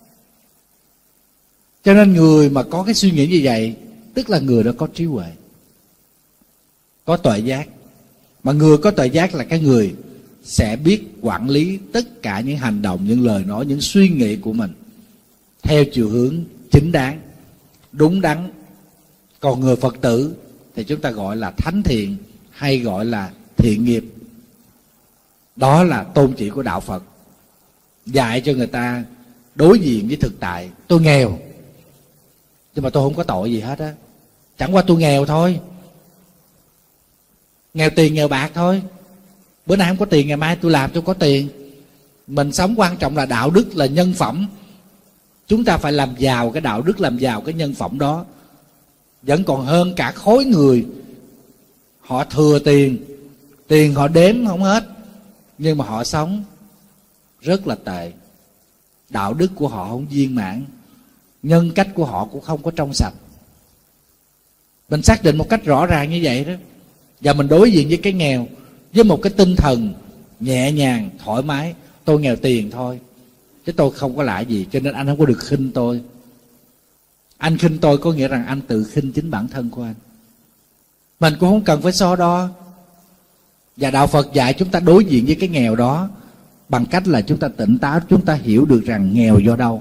Cho nên người mà có cái suy nghĩ như vậy tức là người đó có trí huệ, có tuệ giác. Mà người có tuệ giác là cái người sẽ biết quản lý tất cả những hành động, những lời nói, những suy nghĩ của mình theo chiều hướng chính đáng, đúng đắn. Còn người Phật tử thì chúng ta gọi là thánh thiện, hay gọi là thiện nghiệp. Đó là tôn chỉ của đạo Phật, dạy cho người ta đối diện với thực tại. Tôi nghèo nhưng mà tôi không có tội gì hết á, chẳng qua tôi nghèo thôi, nghèo tiền nghèo bạc thôi. Bữa nay không có tiền, ngày mai tôi làm tôi có tiền. Mình sống quan trọng là đạo đức, là nhân phẩm. Chúng ta phải làm giàu cái đạo đức, làm giàu cái nhân phẩm đó. Vẫn còn hơn cả khối người họ thừa tiền, tiền họ đếm không hết, nhưng mà họ sống rất là tệ. Đạo đức của họ không viên mãn, nhân cách của họ cũng không có trong sạch. Mình xác định một cách rõ ràng như vậy đó, và mình đối diện với cái nghèo với một cái tinh thần nhẹ nhàng, thoải mái. Tôi nghèo tiền thôi, chứ tôi không có lại gì, cho nên anh không có được khinh tôi. Anh khinh tôi có nghĩa rằng anh tự khinh chính bản thân của anh. Mình cũng không cần phải so đo. Và Đạo Phật dạy chúng ta đối diện với cái nghèo đó bằng cách là chúng ta tỉnh táo, chúng ta hiểu được rằng nghèo do đâu.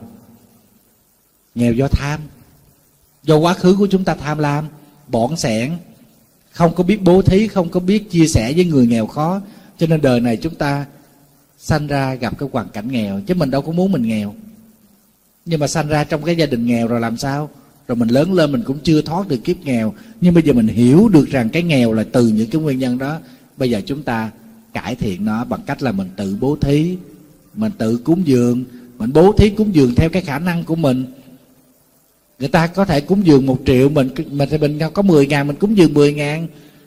Nghèo do tham, do quá khứ của chúng ta tham lam, bỏn sẻn, không có biết bố thí, không có biết chia sẻ với người nghèo khó, cho nên đời này chúng ta sanh ra gặp cái hoàn cảnh nghèo. Chứ mình đâu có muốn mình nghèo. Nhưng mà sanh ra trong cái gia đình nghèo rồi làm sao? Rồi mình lớn lên mình cũng chưa thoát được kiếp nghèo. Nhưng bây giờ mình hiểu được rằng cái nghèo là từ những cái nguyên nhân đó. Bây giờ chúng ta cải thiện nó bằng cách là mình tự bố thí, mình tự cúng dường. Mình bố thí cúng dường theo cái khả năng của mình. Người ta có thể cúng dường 1 triệu, mình có 10.000, mình cúng dường 10.000.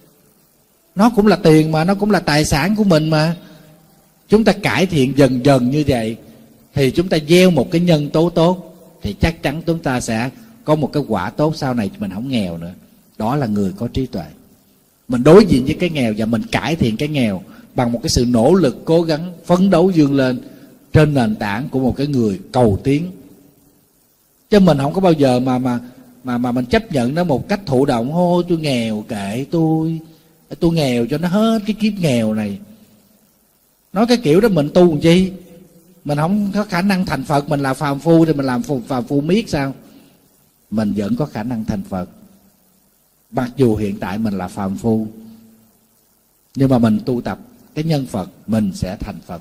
Nó cũng là tiền mà, nó cũng là tài sản của mình mà. Chúng ta cải thiện dần dần như vậy thì chúng ta gieo một cái nhân tố tốt, thì chắc chắn chúng ta sẽ có một cái quả tốt, sau này mình không nghèo nữa. Đó là người có trí tuệ. Mình đối diện với cái nghèo và mình cải thiện cái nghèo bằng một cái sự nỗ lực, cố gắng, phấn đấu vươn lên trên nền tảng của một cái người cầu tiến. Chứ mình không có bao giờ mà mình chấp nhận nó một cách thụ động. Hô tôi nghèo, kệ tôi nghèo cho nó hết cái kiếp nghèo này. Nói cái kiểu đó mình tu làm chi? Mình không có khả năng thành Phật, mình là phàm phu thì mình làm phàm phu miết sao? Mình vẫn có khả năng thành Phật. Mặc dù hiện tại mình là phàm phu, nhưng mà mình tu tập cái nhân Phật, mình sẽ thành Phật.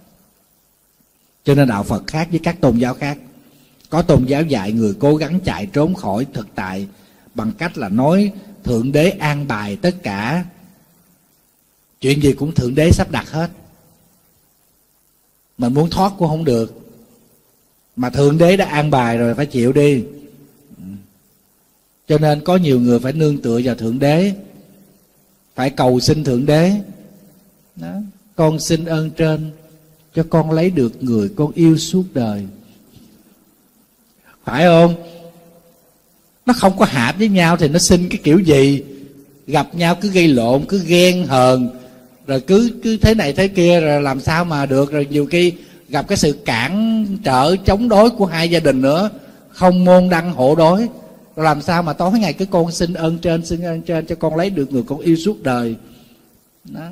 Cho nên Đạo Phật khác với các tôn giáo khác. Có tôn giáo dạy người cố gắng chạy trốn khỏi thực tại bằng cách là nói Thượng Đế an bài tất cả, chuyện gì cũng Thượng Đế sắp đặt hết. Mình muốn thoát cũng không được, mà Thượng Đế đã an bài rồi, phải chịu đi. Cho nên có nhiều người phải nương tựa vào Thượng Đế, phải cầu xin Thượng Đế đó. Con xin ơn trên cho con lấy được người con yêu suốt đời. Phải không? Nó không có hợp với nhau thì nó xin cái kiểu gì? Gặp nhau cứ gây lộn, cứ ghen hờn, rồi cứ thế này thế kia, rồi làm sao mà được. Rồi nhiều khi gặp cái sự cản trở chống đối của hai gia đình nữa, không môn đăng hộ đối, rồi làm sao mà tối ngày cứ con xin ơn trên cho con lấy được người con yêu suốt đời đó.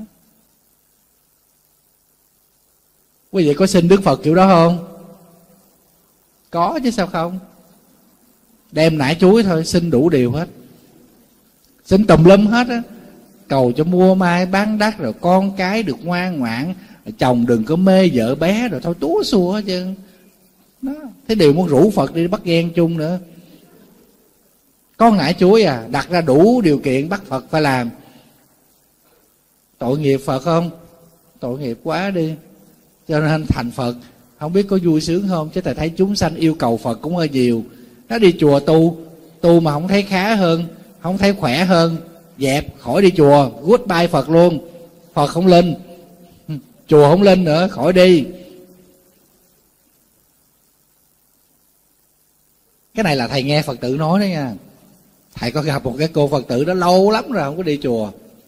Quý vị có xin Đức Phật kiểu đó không? Có chứ sao không? Đem nải chuối thôi, xin đủ điều hết, xin tùm lum hết á. Cầu cho mua mai bán đắt, rồi con cái được ngoan ngoãn, chồng đừng có mê vợ bé, rồi thôi túa xua hết trơn đó. Thế điều muốn rủ Phật đi bắt ghen chung nữa. Con nải chuối à, đặt ra đủ điều kiện bắt Phật phải làm. Tội nghiệp Phật không? Tội nghiệp quá đi. Cho nên thành Phật không biết có vui sướng không. Chứ thầy thấy chúng sanh yêu cầu Phật cũng hơi nhiều. Nó đi chùa tu mà không thấy khá hơn, không thấy khỏe hơn, dẹp khỏi đi chùa, goodbye Phật luôn. Phật không lên, chùa không lên nữa, khỏi đi. Cái này là thầy nghe Phật tử nói đó nha. Thầy có gặp một cái cô Phật tử đó lâu lắm rồi không có đi chùa,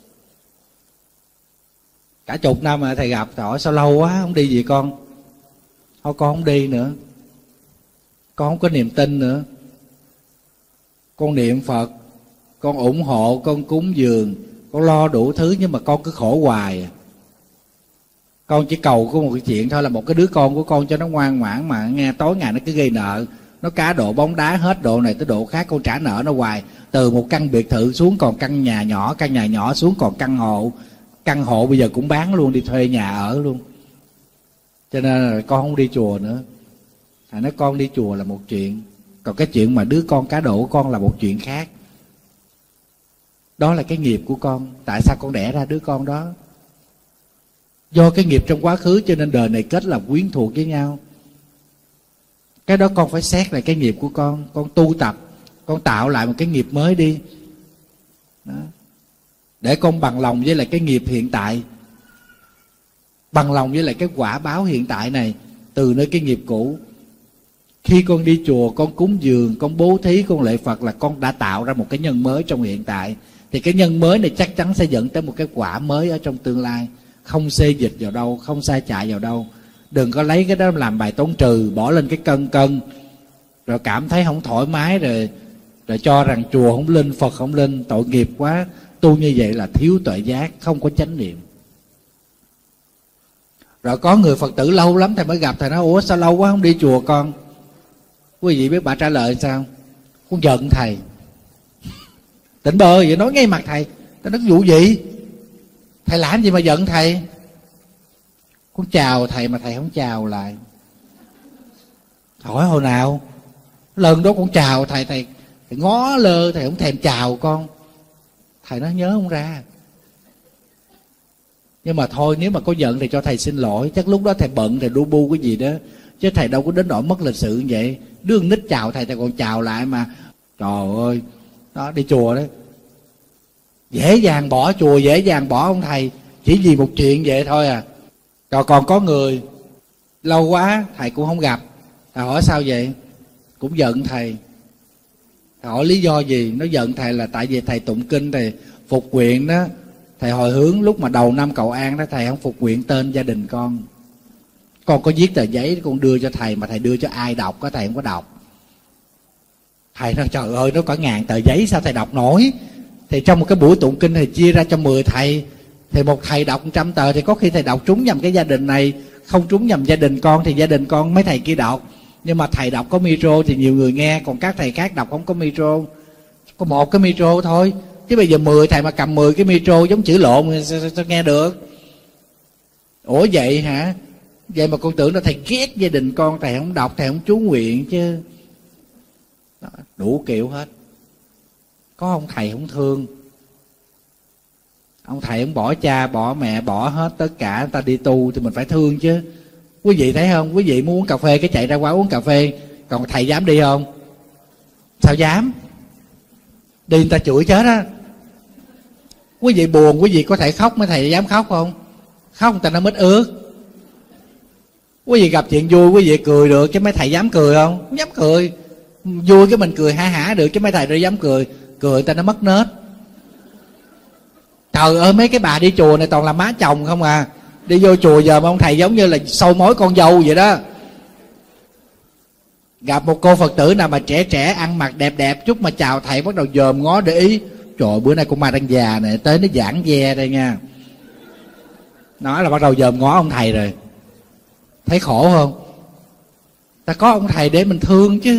cả chục năm mà thầy gặp. Trời ơi sao lâu quá không đi gì con? Thôi con không đi nữa, con không có niềm tin nữa. Con niệm Phật, con ủng hộ, con cúng dường, con lo đủ thứ, nhưng mà con cứ khổ hoài. Con chỉ cầu có một cái chuyện thôi, là một cái đứa con của con cho nó ngoan ngoãn, mà nghe tối ngày nó cứ gây nợ. Nó cá độ bóng đá hết độ này tới độ khác, con trả nợ nó hoài. Từ một căn biệt thự xuống còn căn nhà nhỏ, căn nhà nhỏ xuống còn căn hộ. Căn hộ bây giờ cũng bán luôn, đi thuê nhà ở luôn. Cho nên là con không đi chùa nữa. Thầy nói con đi chùa là một chuyện, còn cái chuyện mà đứa con cá độ của con là một chuyện khác. Đó là cái nghiệp của con. Tại sao con đẻ ra đứa con đó? Do cái nghiệp trong quá khứ, cho nên đời này kết là quyến thuộc với nhau. Cái đó con phải xét lại cái nghiệp của con tu tập, con tạo lại một cái nghiệp mới đi đó. để con bằng lòng với lại cái nghiệp hiện tại, bằng lòng với lại cái quả báo hiện tại này từ nơi cái nghiệp cũ. Khi con đi chùa, con cúng dường, con bố thí, con lễ Phật là con đã tạo ra một cái nhân mới trong hiện tại. Thì cái nhân mới này chắc chắn sẽ dẫn tới một cái quả mới ở trong tương lai. Không xê dịch vào đâu, không sai chạy vào đâu. Đừng có lấy cái đó làm bài toán trừ, bỏ lên cái cân rồi cảm thấy không thoải mái, rồi cho rằng chùa không linh, Phật không linh, tội nghiệp quá. Tu như vậy là thiếu tuệ giác, không có chánh niệm. Rồi có người Phật tử lâu lắm thầy mới gặp, thầy nói ủa sao lâu quá không đi chùa con? Quý vị biết bà trả lời sao? Con giận thầy. Tỉnh bơ vậy nói ngay mặt thầy. Tao nói vụ gì? Thầy làm gì mà giận thầy? Con chào thầy mà thầy không chào lại. Hỏi hồi nào? Lần đó con chào thầy ngó lơ, thầy không thèm chào con. Thầy nói nhớ không ra. Nhưng mà thôi, nếu mà có giận thì cho thầy xin lỗi. Chắc lúc đó thầy bận, thầy đu bu cái gì đó, chứ thầy đâu có đến nỗi mất lịch sự như vậy. Đứa con nít chào thầy còn chào lại mà. Trời ơi, đó đi chùa đấy, dễ dàng bỏ chùa, dễ dàng bỏ ông thầy, chỉ vì một chuyện vậy thôi à. Rồi còn có người lâu quá thầy cũng không gặp, thầy hỏi sao vậy? Cũng giận thầy. Thầy hỏi lý do gì? Nó giận thầy là tại vì thầy tụng kinh, thầy phục nguyện đó, thầy hồi hướng lúc mà đầu năm cầu an đó, thầy không phục nguyện tên gia đình con có viết tờ giấy con đưa cho thầy, mà thầy đưa cho ai đọc có, thầy không có đọc. Thầy nói trời ơi, nó cả ngàn tờ giấy sao thầy đọc nổi? Thì trong một cái buổi tụng kinh thầy chia ra cho 10 thầy, thì một thầy đọc 100 tờ, thì có khi thầy đọc trúng nhầm cái gia đình này, không trúng nhầm gia đình con thì gia đình con mấy thầy kia đọc. Nhưng mà thầy đọc có micro thì nhiều người nghe, còn các thầy khác đọc không có micro, có một cái micro thôi. Chứ bây giờ 10 thầy mà cầm 10 cái micro giống chữ lộn sao nghe được? Ủa vậy hả? Vậy mà con tưởng là thầy ghét gia đình con, thầy không đọc, thầy không chú nguyện chứ. Đó, đủ kiểu hết. Có ông thầy không thương, ông thầy không bỏ cha bỏ mẹ bỏ hết tất cả, người ta đi tu thì mình phải thương chứ. Quý vị thấy không? Quý vị muốn uống cà phê cái chạy ra quán uống cà phê, còn thầy dám đi không? Sao dám? Đi người ta chửi chết á. Quý vị buồn, quý vị có thể khóc, mấy thầy dám khóc không? Khóc người ta nó mít ướt. Quý vị gặp chuyện vui quý vị cười được, chứ mấy thầy dám cười không? Không dám cười. Vui cái mình cười ha hả được, chứ mấy thầy đâu dám cười. Cười người ta nó mất nết. Trời ơi, mấy cái bà đi chùa này toàn là má chồng không à. Đi vô chùa giờ mà ông thầy giống như là sâu mối con dâu vậy đó. Gặp một cô Phật tử nào mà trẻ trẻ ăn mặc đẹp đẹp chút mà chào thầy bắt đầu dòm ngó để ý. Trời, bữa nay con ma đang già này tới nó giãn ve đây nha. Nói là bắt đầu dòm ngó ông thầy rồi. Thấy khổ không? Ta có ông thầy để mình thương chứ.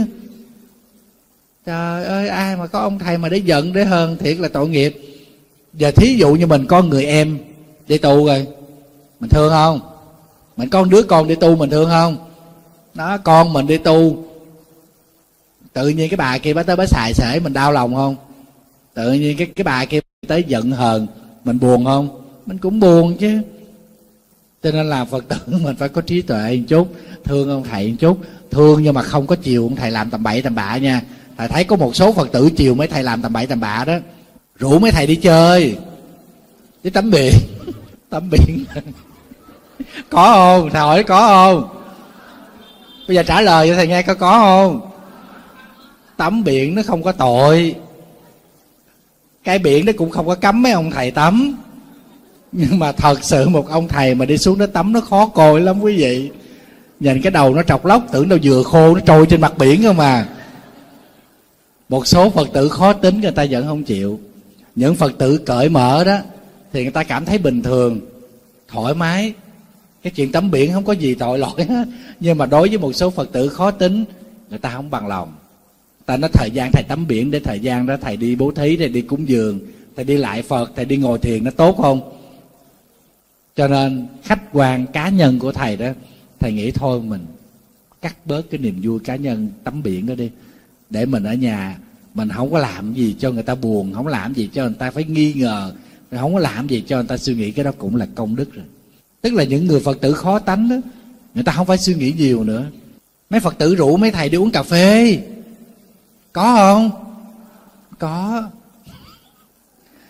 Trời ơi, ai mà có ông thầy mà để giận để hơn, thiệt là tội nghiệp. Giờ thí dụ như mình có người em đi tu rồi, mình thương không? Mình có đứa con đi tu mình thương không? Đó, con mình đi tu, tự nhiên cái bà kia bà tới bà xài xể, mình đau lòng không? Tự nhiên cái bà kia tới giận hờn, mình buồn không? Mình cũng buồn chứ. Cho nên là Phật tử mình phải có trí tuệ một chút, thương ông thầy một chút, thương nhưng mà không có chiều ông thầy làm tầm bậy tầm bạ nha. Thầy thấy có một số Phật tử chiều mấy thầy làm tầm bậy tầm bạ đó, rủ mấy thầy đi chơi, đi tắm biển. Tắm biển có không? Thầy hỏi có không? Bây giờ trả lời cho thầy nghe, có không? Tắm biển nó không có tội, cái biển nó cũng không có cấm mấy ông thầy tắm. Nhưng mà thật sự một ông thầy mà đi xuống đó tắm nó khó coi lắm quý vị. Nhìn cái đầu nó trọc lóc, tưởng đâu vừa khô nó trôi trên mặt biển cơ mà. Một số Phật tử khó tính người ta vẫn không chịu. Những Phật tử cởi mở đó thì người ta cảm thấy bình thường, thoải mái. Cái chuyện tắm biển không có gì tội lỗi hết. Nhưng mà đối với một số Phật tử khó tính, người ta không bằng lòng. Ta nói thời gian thầy tắm biển để thời gian đó thầy đi bố thí, thầy đi cúng dường, thầy đi lại Phật, thầy đi ngồi thiền nó tốt không? Cho nên khách quan cá nhân của thầy đó, thầy nghĩ thôi mình cắt bớt cái niềm vui cá nhân tắm biển đó đi, để mình ở nhà mình không có làm gì cho người ta buồn, không làm gì cho người ta phải nghi ngờ, không có làm gì cho người ta suy nghĩ, cái đó cũng là công đức rồi. Tức là những người Phật tử khó tánh đó, người ta không phải suy nghĩ nhiều nữa. Mấy Phật tử rủ mấy thầy đi uống cà phê, có không? Có.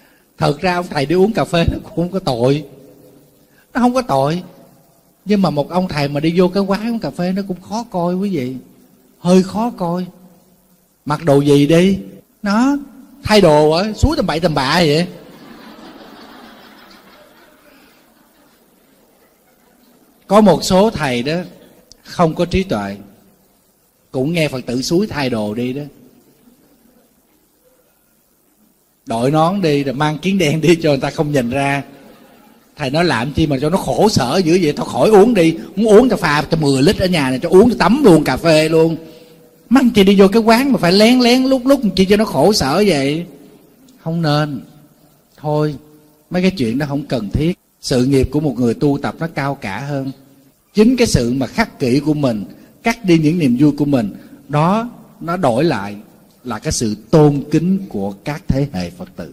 Thật ra ông thầy đi uống cà phê nó cũng không có tội, nó không có tội. Nhưng mà một ông thầy mà đi vô cái quán uống cà phê nó cũng khó coi quý vị, hơi khó coi. Mặc đồ gì đi, nó thay đồ á suối tầm bậy tầm bạ vậy. Có một số thầy đó không có trí tuệ, cũng nghe Phật tử suối thay đồ đi đó, đội nón đi rồi mang kiến đen đi cho người ta không nhìn ra. Thầy nói làm chi mà cho nó khổ sở dữ vậy, tao khỏi uống đi, muốn uống tao pha cho 10 lít ở nhà này, cho uống cho tắm luôn cà phê luôn. Mang chi đi vô cái quán mà phải lén lén lúc lúc chi cho nó khổ sở vậy. Không nên. Thôi mấy cái chuyện đó không cần thiết. Sự nghiệp của một người tu tập nó cao cả hơn. Chính cái sự mà khắc kỷ của mình, cắt đi những niềm vui của mình, đó nó đổi lại là cái sự tôn kính của các thế hệ Phật tử.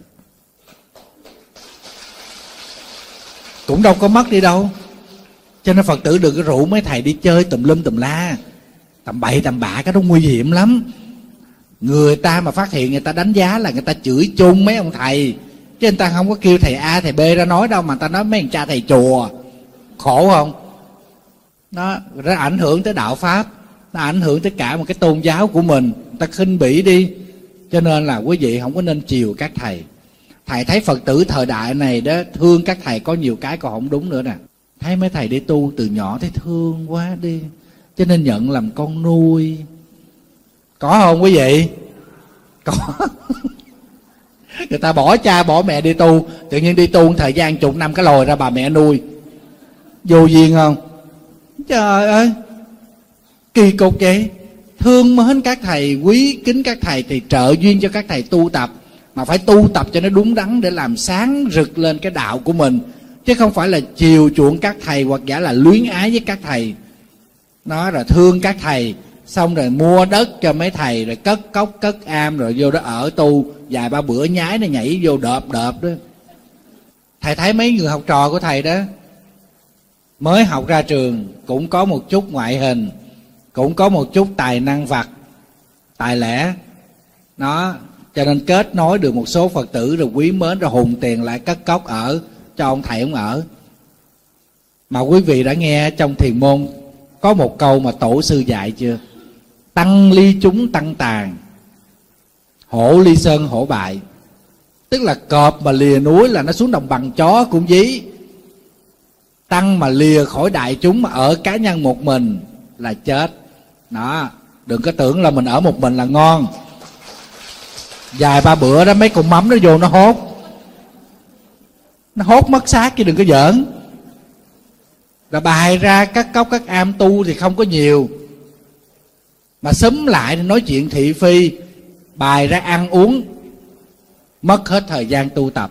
Cũng đâu có mất đi đâu. Cho nên Phật tử đừng có rủ mấy thầy đi chơi tùm lum tùm la, tầm bậy tầm bạ, cái đó nguy hiểm lắm. Người ta mà phát hiện, người ta đánh giá là người ta chửi chung mấy ông thầy, chứ người ta không có kêu thầy A thầy B ra nói đâu, mà người ta nói mấy ông cha thầy chùa. Khổ không? Nó ảnh hưởng tới đạo Pháp, nó ảnh hưởng tới cả một cái tôn giáo của mình, người ta khinh bỉ đi. Cho nên là quý vị không có nên chiều các thầy. Thầy thấy Phật tử thời đại này đó thương các thầy có nhiều cái còn không đúng nữa nè. Thấy mấy thầy đi tu từ nhỏ thấy thương quá đi, cho nên nhận làm con nuôi. Có không quý vị? Có. Người ta bỏ cha bỏ mẹ đi tu, tự nhiên đi tu thời gian chục năm cái lòi ra bà mẹ nuôi. Vô duyên không? Trời ơi, kỳ cục vậy. Thương mến các thầy, quý kính các thầy thì trợ duyên cho các thầy tu tập, mà phải tu tập cho nó đúng đắn để làm sáng rực lên cái đạo của mình, chứ không phải là chiều chuộng các thầy hoặc giả là luyến ái với các thầy. Nó rồi thương các thầy, xong rồi mua đất cho mấy thầy, rồi cất cốc cất am, rồi vô đó ở tu vài ba bữa nhái nó nhảy vô đợp đó. Thầy thấy mấy người học trò của thầy đó mới học ra trường cũng có một chút ngoại hình, cũng có một chút tài năng vặt, tài lẻ nó, cho nên kết nối được một số Phật tử, rồi quý mến, rồi hùng tiền lại cất cốc ở cho ông thầy ông ở. Mà quý vị đã nghe trong thiền môn có một câu mà tổ sư dạy chưa? Tăng ly chúng tăng tàn, hổ ly sơn hổ bại. Tức là cọp mà lìa núi là nó xuống đồng bằng, chó cũng dí. Tăng mà lìa khỏi đại chúng mà ở cá nhân một mình là chết. Đó, đừng có tưởng là mình ở một mình là ngon. Vài ba bữa đó mấy con mắm nó vô nó hốt mất xác, chứ đừng có giỡn. Rồi bày ra các cốc các am tu thì không có nhiều, mà xúm lại nói chuyện thị phi, bày ra ăn uống, mất hết thời gian tu tập.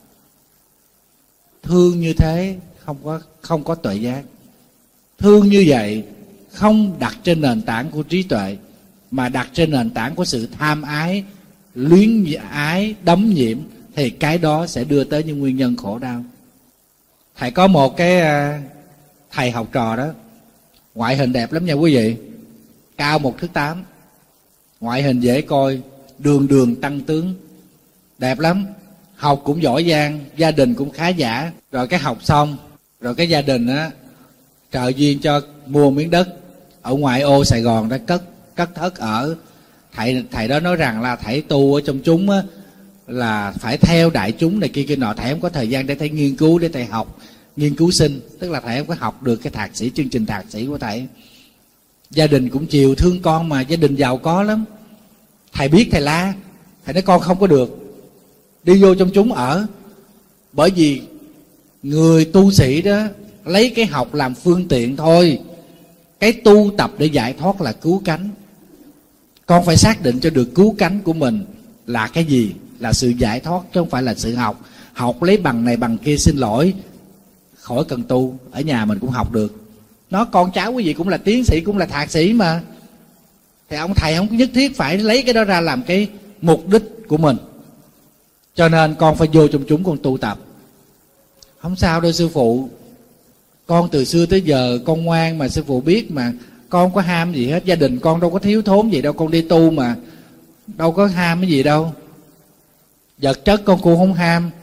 Thương như thế không có tuệ giác. Thương như vậy không đặt trên nền tảng của trí tuệ, mà đặt trên nền tảng của sự tham ái, luyến ái, đắm nhiễm, thì cái đó sẽ đưa tới những nguyên nhân khổ đau. Thầy có một cái thầy học trò đó, ngoại hình đẹp lắm nha quý vị, cao 1m8, ngoại hình dễ coi, đường đường tăng tướng, đẹp lắm. Học cũng giỏi giang, gia đình cũng khá giả. Rồi cái học xong, rồi cái gia đình á trợ duyên cho mua miếng đất ở ngoại ô Sài Gòn đó, cất thất ở. Thầy đó nói rằng là thầy tu ở trong chúng á là phải theo đại chúng này kia nọ. Thầy không có thời gian để thầy nghiên cứu, để thầy học nghiên cứu sinh, tức là thầy không có học được cái thạc sĩ, chương trình thạc sĩ của thầy. Gia đình cũng chiều thương con, mà gia đình giàu có lắm. Thầy biết thầy la, thầy nói con không có được đi vô trong chúng ở, bởi vì người tu sĩ đó lấy cái học làm phương tiện thôi. Cái tu tập để giải thoát là cứu cánh. Con phải xác định cho được cứu cánh của mình là cái gì, là sự giải thoát, chứ không phải là sự học. Học lấy bằng này bằng kia, xin lỗi, khỏi cần tu, ở nhà mình cũng học được. Nó con cháu quý vị cũng là tiến sĩ, cũng là thạc sĩ mà, thì ông thầy không nhất thiết phải lấy cái đó ra làm cái mục đích của mình. Cho nên con phải vô trong chúng con tu tập. Không sao đâu sư phụ, con từ xưa tới giờ con ngoan mà, sư phụ biết mà, con không có ham gì hết, gia đình con đâu có thiếu thốn gì đâu, con đi tu mà đâu có ham cái gì đâu. Vật chất con cũng không ham,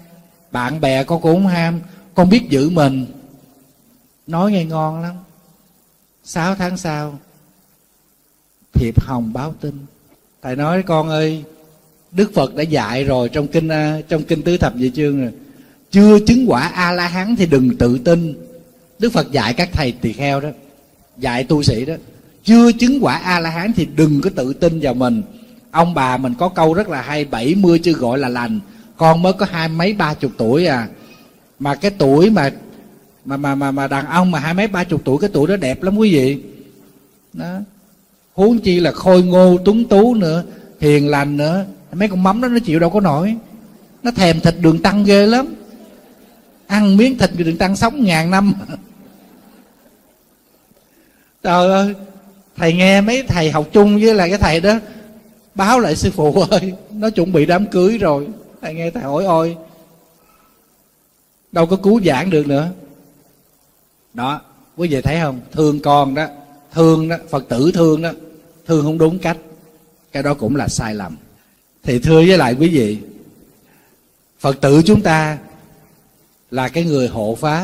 bạn bè con cũng không ham, con biết giữ mình. Nói nghe ngon lắm. 6 tháng sau thiệp hồng báo tin. Thầy nói con ơi, Đức Phật đã dạy rồi trong kinh tứ thập nhị chương rồi, chưa chứng quả A La Hán thì đừng tự tin. Đức Phật dạy các thầy tỳ kheo đó, dạy tu sĩ đó, chưa chứng quả A La Hán thì đừng có tự tin vào mình. Ông bà mình có câu rất là hay, 70 chưa gọi là lành. Con mới có 20 mấy 30 tuổi à, mà cái tuổi mà đàn ông mà 20 mấy 30 tuổi, cái tuổi đó đẹp lắm quý vị đó. Huống chi là khôi ngô tuấn tú nữa, hiền lành nữa. Mấy con mắm đó nó chịu đâu có nổi, nó thèm thịt đường tăng ghê lắm, ăn miếng thịt đường tăng sống 1000 năm. Trời ơi, thầy nghe mấy thầy học chung với lại cái thầy đó báo lại sư phụ ơi, nó chuẩn bị đám cưới rồi. Thầy nghe thầy hỏi ôi, đâu có cứu giảng được nữa. Đó, quý vị thấy không, thương con đó, thương đó, Phật tử thương đó, thương không đúng cách, cái đó cũng là sai lầm. Thì thưa với lại quý vị, Phật tử chúng ta là cái người hộ pháp,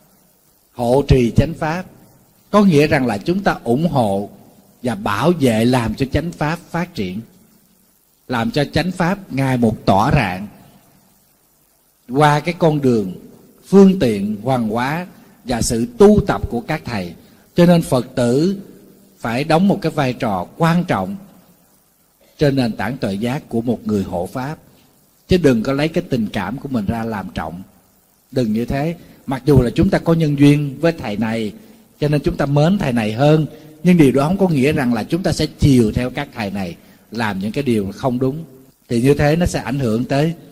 hộ trì chánh pháp, có nghĩa rằng là chúng ta ủng hộ và bảo vệ, làm cho chánh pháp phát triển, làm cho chánh pháp ngày một tỏa rạng qua cái con đường phương tiện hoàng hóa và sự tu tập của các thầy. Cho nên Phật tử phải đóng một cái vai trò quan trọng trên nền tảng tuệ giác của một người hộ pháp, chứ đừng có lấy cái tình cảm của mình ra làm trọng. Đừng như thế. Mặc dù là chúng ta có nhân duyên với thầy này cho nên chúng ta mến thầy này hơn, nhưng điều đó không có nghĩa rằng là chúng ta sẽ chiều theo các thầy này làm những cái điều không đúng. Thì như thế nó sẽ ảnh hưởng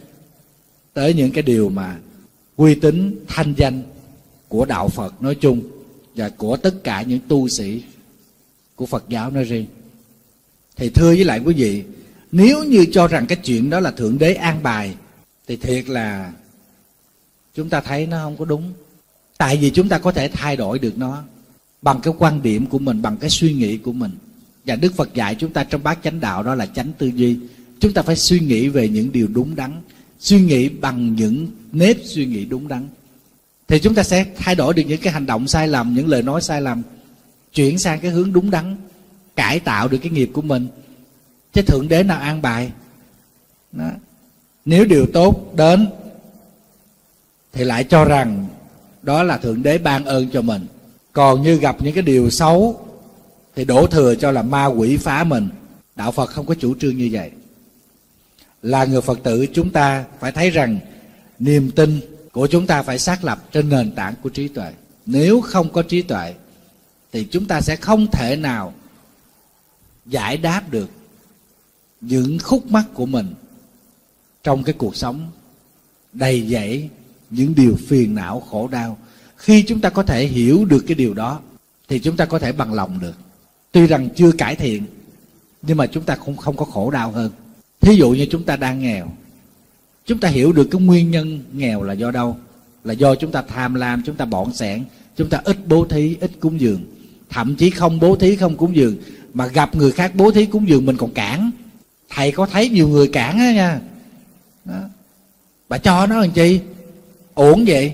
tới những cái điều mà uy tín thanh danh của đạo Phật nói chung và của tất cả những tu sĩ của Phật giáo nói riêng. Thì thưa với lại quý vị, nếu như cho rằng cái chuyện đó là Thượng Đế an bài thì thiệt là chúng ta thấy nó không có đúng. Tại vì chúng ta có thể thay đổi được nó bằng cái quan điểm của mình, bằng cái suy nghĩ của mình. Và Đức Phật dạy chúng ta trong bát chánh đạo đó là chánh tư duy. Chúng ta phải suy nghĩ về những điều đúng đắn, suy nghĩ bằng những nếp suy nghĩ đúng đắn, thì chúng ta sẽ thay đổi được những cái hành động sai lầm, những lời nói sai lầm, chuyển sang cái hướng đúng đắn, cải tạo được cái nghiệp của mình. Chứ Thượng Đế nào an bài đó. Nếu điều tốt đến thì lại cho rằng đó là Thượng Đế ban ơn cho mình, còn như gặp những cái điều xấu thì đổ thừa cho là ma quỷ phá mình. Đạo Phật không có chủ trương như vậy. Là người Phật tử, chúng ta phải thấy rằng niềm tin của chúng ta phải xác lập trên nền tảng của trí tuệ. Nếu không có trí tuệ thì chúng ta sẽ không thể nào giải đáp được những khúc mắc của mình trong cái cuộc sống đầy dẫy những điều phiền não khổ đau. Khi chúng ta có thể hiểu được cái điều đó thì chúng ta có thể bằng lòng được. Tuy rằng chưa cải thiện nhưng mà chúng ta cũng không có khổ đau hơn. Thí dụ như chúng ta đang nghèo, chúng ta hiểu được cái nguyên nhân nghèo là do đâu, là do chúng ta tham lam, chúng ta bỏn sẻn, chúng ta ít bố thí, ít cúng dường, thậm chí không bố thí, không cúng dường, mà gặp người khác bố thí cúng dường mình còn cản. Thầy có thấy nhiều người cản đó nha đó. Bà cho nó làm chi, uổng vậy,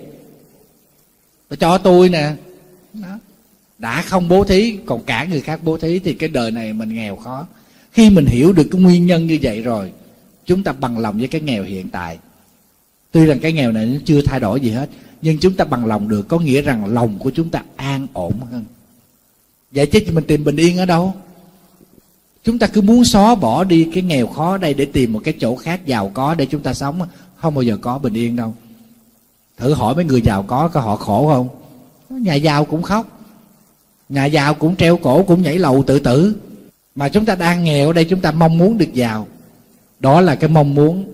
bà cho tôi nè đó. Đã không bố thí còn cản người khác bố thí thì cái đời này mình nghèo khó. Khi mình hiểu được cái nguyên nhân như vậy rồi, chúng ta bằng lòng với cái nghèo hiện tại. Tuy rằng cái nghèo này nó chưa thay đổi gì hết, nhưng chúng ta bằng lòng được, có nghĩa rằng lòng của chúng ta an ổn hơn. Vậy chứ mình tìm bình yên ở đâu? Chúng ta cứ muốn xóa bỏ đi cái nghèo khó đây để tìm một cái chỗ khác giàu có để chúng ta sống, không bao giờ có bình yên đâu. Thử hỏi mấy người giàu có họ khổ không? Nhà giàu cũng khóc, nhà giàu cũng treo cổ, cũng nhảy lầu tự tử. Mà chúng ta đang nghèo ở đây, chúng ta mong muốn được giàu. Đó là cái mong muốn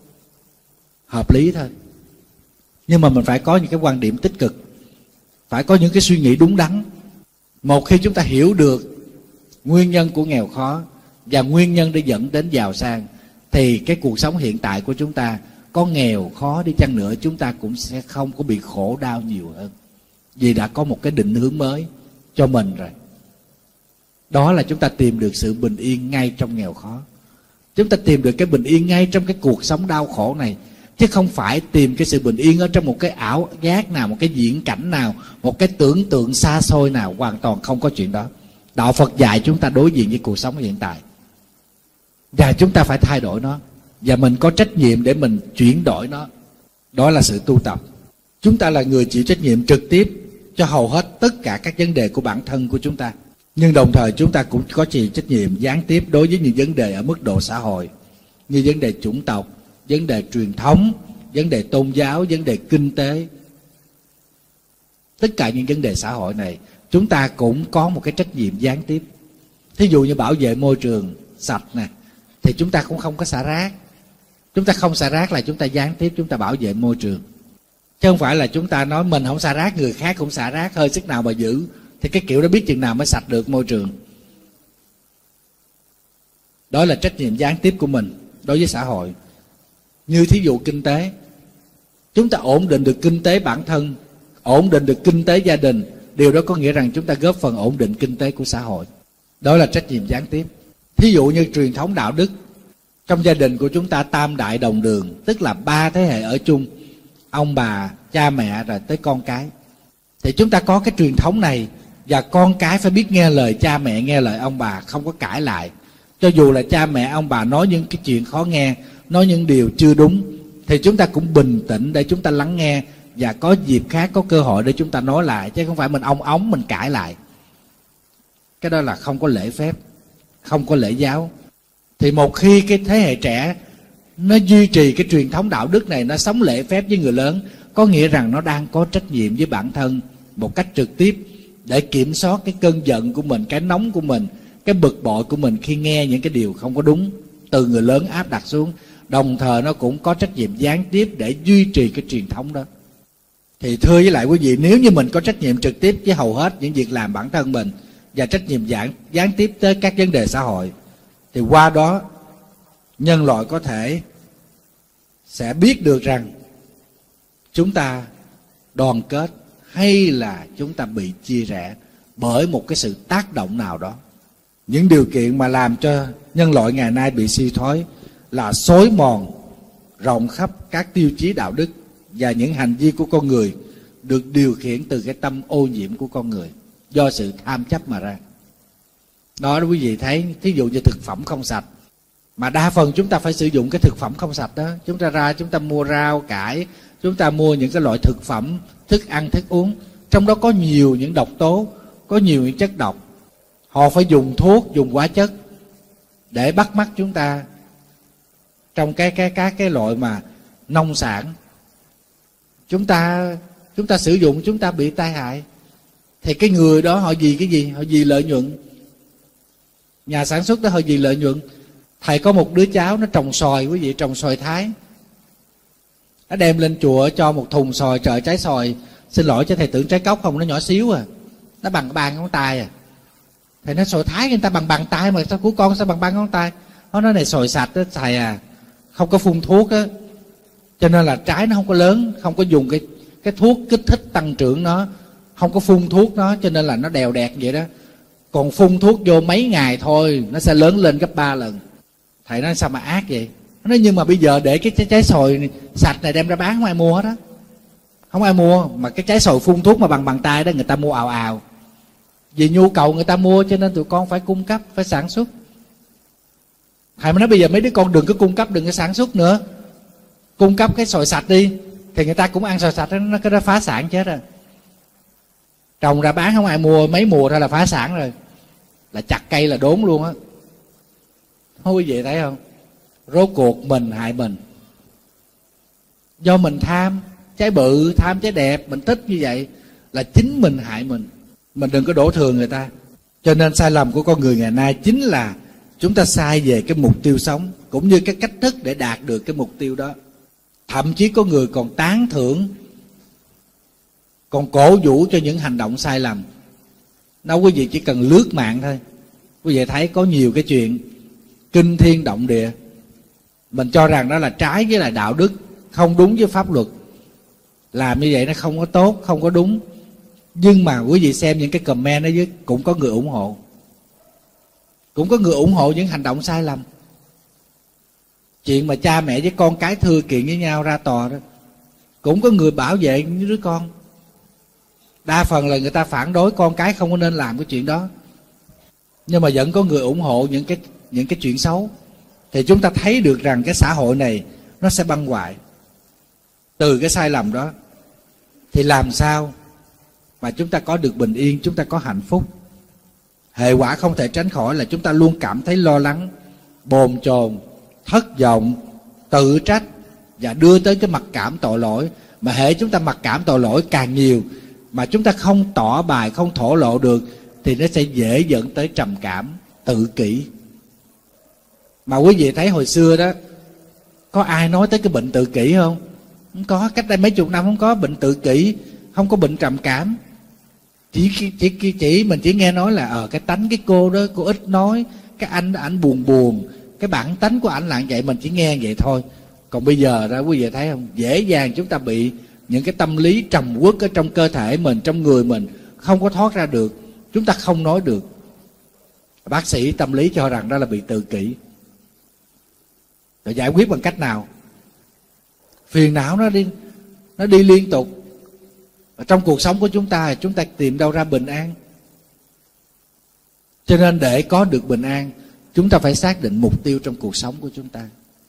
hợp lý thôi. Nhưng mà mình phải có những cái quan điểm tích cực, phải có những cái suy nghĩ đúng đắn. Một khi chúng ta hiểu được nguyên nhân của nghèo khó và nguyên nhân để dẫn đến giàu sang, thì cái cuộc sống hiện tại của chúng ta có nghèo khó đi chăng nữa, chúng ta cũng sẽ không có bị khổ đau nhiều hơn, vì đã có một cái định hướng mới cho mình rồi. Đó là chúng ta tìm được sự bình yên ngay trong nghèo khó. Chúng ta tìm được cái bình yên ngay trong cái cuộc sống đau khổ này. chứ không phải tìm cái sự bình yên ở trong một cái ảo giác nào, một cái diễn cảnh nào, một cái tưởng tượng xa xôi nào. Hoàn toàn không có chuyện đó. Đạo Phật dạy chúng ta đối diện với cuộc sống hiện tại, và chúng ta phải thay đổi nó, và mình có trách nhiệm để mình chuyển đổi nó. Đó là sự tu tập. Chúng ta là người chịu trách nhiệm trực tiếp cho hầu hết tất cả các vấn đề của bản thân của chúng ta, nhưng đồng thời chúng ta cũng có chịu trách nhiệm gián tiếp đối với những vấn đề ở mức độ xã hội, như vấn đề chủng tộc, vấn đề truyền thống, vấn đề tôn giáo, vấn đề kinh tế. Tất cả những vấn đề xã hội này chúng ta cũng có một cái trách nhiệm gián tiếp. Thí dụ như bảo vệ môi trường sạch nè, thì chúng ta cũng không có xả rác. Chúng ta không xả rác là chúng ta gián tiếp chúng ta bảo vệ môi trường, chứ không phải là chúng ta nói mình không xả rác, người khác cũng xả rác, hơi sức nào mà giữ. Thì cái kiểu đó biết chừng nào mới sạch được môi trường. Đó là trách nhiệm gián tiếp của mình đối với xã hội. Như thí dụ kinh tế, chúng ta ổn định được kinh tế bản thân, ổn định được kinh tế gia đình, điều đó có nghĩa rằng chúng ta góp phần ổn định kinh tế của xã hội. Đó là trách nhiệm gián tiếp. Thí dụ như truyền thống đạo đức, trong gia đình của chúng ta tam đại đồng đường, tức là 3 thế hệ ở chung, ông bà, cha mẹ rồi tới con cái. Thì chúng ta có cái truyền thống này, và con cái phải biết nghe lời cha mẹ, nghe lời ông bà, không có cãi lại. Cho dù là cha mẹ ông bà nói những cái chuyện khó nghe, nói những điều chưa đúng, thì chúng ta cũng bình tĩnh để chúng ta lắng nghe, và có dịp khác, có cơ hội để chúng ta nói lại, chứ không phải mình ong ống mình cãi lại. Cái đó là không có lễ phép, không có lễ giáo. Thì một khi cái thế hệ trẻ nó duy trì cái truyền thống đạo đức này, nó sống lễ phép với người lớn, có nghĩa rằng nó đang có trách nhiệm với bản thân một cách trực tiếp để kiểm soát cái cơn giận của mình, cái nóng của mình, cái bực bội của mình khi nghe những cái điều không có đúng từ người lớn áp đặt xuống. Đồng thời nó cũng có trách nhiệm gián tiếp để duy trì cái truyền thống đó. Thì thưa với lại quý vị, nếu như mình có trách nhiệm trực tiếp với hầu hết những việc làm bản thân mình, và trách nhiệm gián tiếp tới các vấn đề xã hội, thì qua đó nhân loại có thể sẽ biết được rằng chúng ta đoàn kết hay là chúng ta bị chia rẽ bởi một cái sự tác động nào đó. Những điều kiện mà làm cho nhân loại ngày nay bị suy thoái là xói mòn rộng khắp các tiêu chí đạo đức, và những hành vi của con người được điều khiển từ cái tâm ô nhiễm của con người do sự tham chấp mà ra. Đó quý vị thấy, thí dụ như thực phẩm không sạch, mà đa phần chúng ta phải sử dụng cái thực phẩm không sạch đó. Chúng ta ra chúng ta mua rau cải, chúng ta mua những cái loại thực phẩm, thức ăn, thức uống, trong đó có nhiều những độc tố, có nhiều những chất độc. Họ phải dùng thuốc, dùng hóa chất để bắt mắt chúng ta trong cái loại mà nông sản. Chúng ta sử dụng, chúng ta bị tai hại. Thì cái người đó họ vì cái gì? Họ vì lợi nhuận. Nhà sản xuất đó họ vì lợi nhuận. Thầy có một đứa cháu nó trồng xoài, quý vị, trồng xoài Thái. Nó đem lên chùa cho một thùng xoài, trời trái xoài, xin lỗi cho thầy tưởng trái cóc không, nó nhỏ xíu à, nó bằng bàn ngón tay à. Thầy nói xoài Thái người ta bằng tay, mà sao của con sao bằng ngón tay? Nó nói này xoài sạch đó thầy à, không có phun thuốc á, cho nên là trái nó không có lớn, không có dùng cái thuốc kích thích tăng trưởng nó, không có phun thuốc nó, cho nên là nó đèo đẹt vậy đó. Còn phun thuốc vô mấy ngày thôi nó sẽ lớn lên gấp 3 lần. Thầy nói sao mà ác vậy? Nó nói nhưng mà bây giờ để cái trái xoài sạch này đem ra bán không ai mua hết á. Không ai mua, mà cái trái xoài phun thuốc mà bằng tay đó người ta mua ào ào. Vì nhu cầu người ta mua cho nên tụi con phải cung cấp, phải sản xuất. Thầy mới nói bây giờ mấy đứa con đừng có cung cấp, đừng có sản xuất nữa. Cung cấp cái xoài sạch đi, thì người ta cũng ăn xoài sạch đó, nó cái đó phá sản chết rồi. Trồng ra bán không ai mua, mấy mùa ra là phá sản rồi, là chặt cây là đốn luôn á. Không quý vị thấy không? Rốt cuộc mình hại mình, do mình tham trái bự, tham trái đẹp, mình thích như vậy là chính mình hại mình. Mình đừng có đổ thừa người ta. Cho nên sai lầm của con người ngày nay chính là chúng ta sai về cái mục tiêu sống, cũng như cái cách thức để đạt được cái mục tiêu đó. Thậm chí có người còn tán thưởng, còn cổ vũ cho những hành động sai lầm. Đâu quý vị chỉ cần lướt mạng thôi, quý vị thấy có nhiều cái chuyện kinh thiên động địa. Mình cho rằng đó là trái với lại đạo đức, không đúng với pháp luật, làm như vậy nó không có tốt, không có đúng. Nhưng mà quý vị xem những cái comment ở dưới, cũng có người ủng hộ, cũng có người ủng hộ những hành động sai lầm. Chuyện mà cha mẹ với con cái thưa kiện với nhau ra tòa đó, cũng có người bảo vệ những đứa con. Đa phần là người ta phản đối con cái không có nên làm cái chuyện đó, nhưng mà vẫn có người ủng hộ những cái chuyện xấu. Thì chúng ta thấy được rằng cái xã hội này nó sẽ băng hoại từ cái sai lầm đó. Thì làm sao mà chúng ta có được bình yên, chúng ta có hạnh phúc? Hệ quả không thể tránh khỏi là chúng ta luôn cảm thấy lo lắng, bồn chồn, thất vọng, tự trách và đưa tới cái mặc cảm tội lỗi. Mà hễ chúng ta mặc cảm tội lỗi càng nhiều mà chúng ta không tỏ bài, không thổ lộ được, thì nó sẽ dễ dẫn tới trầm cảm, tự kỷ. Mà quý vị thấy hồi xưa đó, có ai nói tới cái bệnh tự kỷ không? Không có. Cách đây mấy chục năm không có bệnh tự kỷ, không có bệnh trầm cảm. Mình chỉ nghe nói là cái tánh cái cô đó, cô ít nói, cái anh đó ảnh buồn, cái bản tánh của ảnh là vậy. Mình chỉ nghe vậy thôi. Còn bây giờ đó, quý vị thấy không, dễ dàng chúng ta bị những cái tâm lý trầm uất ở trong cơ thể mình, trong người mình, không có thoát ra được. Chúng ta không nói được. Bác sĩ tâm lý cho rằng đó là bị tự kỷ. Rồi giải quyết bằng cách nào? Phiền não nó đi liên tục. Ở trong cuộc sống của chúng ta tìm đâu ra bình an? Cho nên để có được bình an, chúng ta phải xác định mục tiêu trong cuộc sống của chúng ta.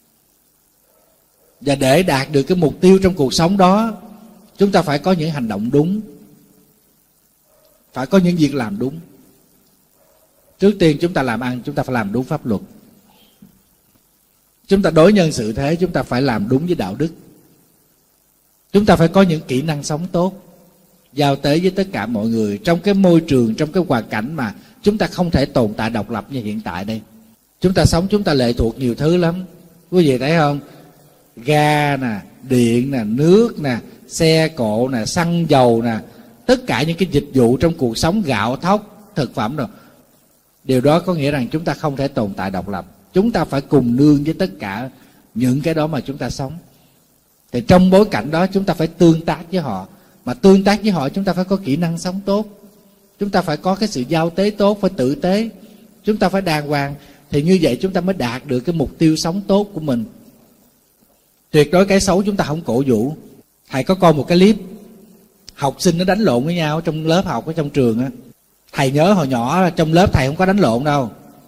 Và để đạt được cái mục tiêu trong cuộc sống đó, chúng ta phải có những hành động đúng, phải có những việc làm đúng. Trước tiên chúng ta làm ăn, chúng ta phải làm đúng pháp luật. Chúng ta đối nhân xử thế, chúng ta phải làm đúng với đạo đức. Chúng ta phải có những kỹ năng sống tốt, giao tế với tất cả mọi người trong cái môi trường, trong cái hoàn cảnh mà chúng ta không thể tồn tại độc lập như hiện tại đây. Chúng ta sống, chúng ta lệ thuộc nhiều thứ lắm. Quý vị thấy không? Ga nè, điện nè, nước nè, xe cộ nè, xăng dầu nè, tất cả những cái dịch vụ trong cuộc sống, gạo thóc, thực phẩm rồi. Điều đó có nghĩa rằng chúng ta không thể tồn tại độc lập. Chúng ta phải cùng nương với tất cả những cái đó mà chúng ta sống. Thì trong bối cảnh đó chúng ta phải tương tác với họ. Mà tương tác với họ chúng ta phải có kỹ năng sống tốt. Chúng ta phải có cái sự giao tế tốt, phải tử tế. Chúng ta phải đàng hoàng. Thì như vậy chúng ta mới đạt được cái mục tiêu sống tốt của mình. Tuyệt đối cái xấu chúng ta không cổ vũ. Thầy có coi một cái clip học sinh nó đánh lộn với nhau trong lớp học, ở trong trường á. Thầy nhớ hồi nhỏ trong lớp thầy không có đánh lộn đâu.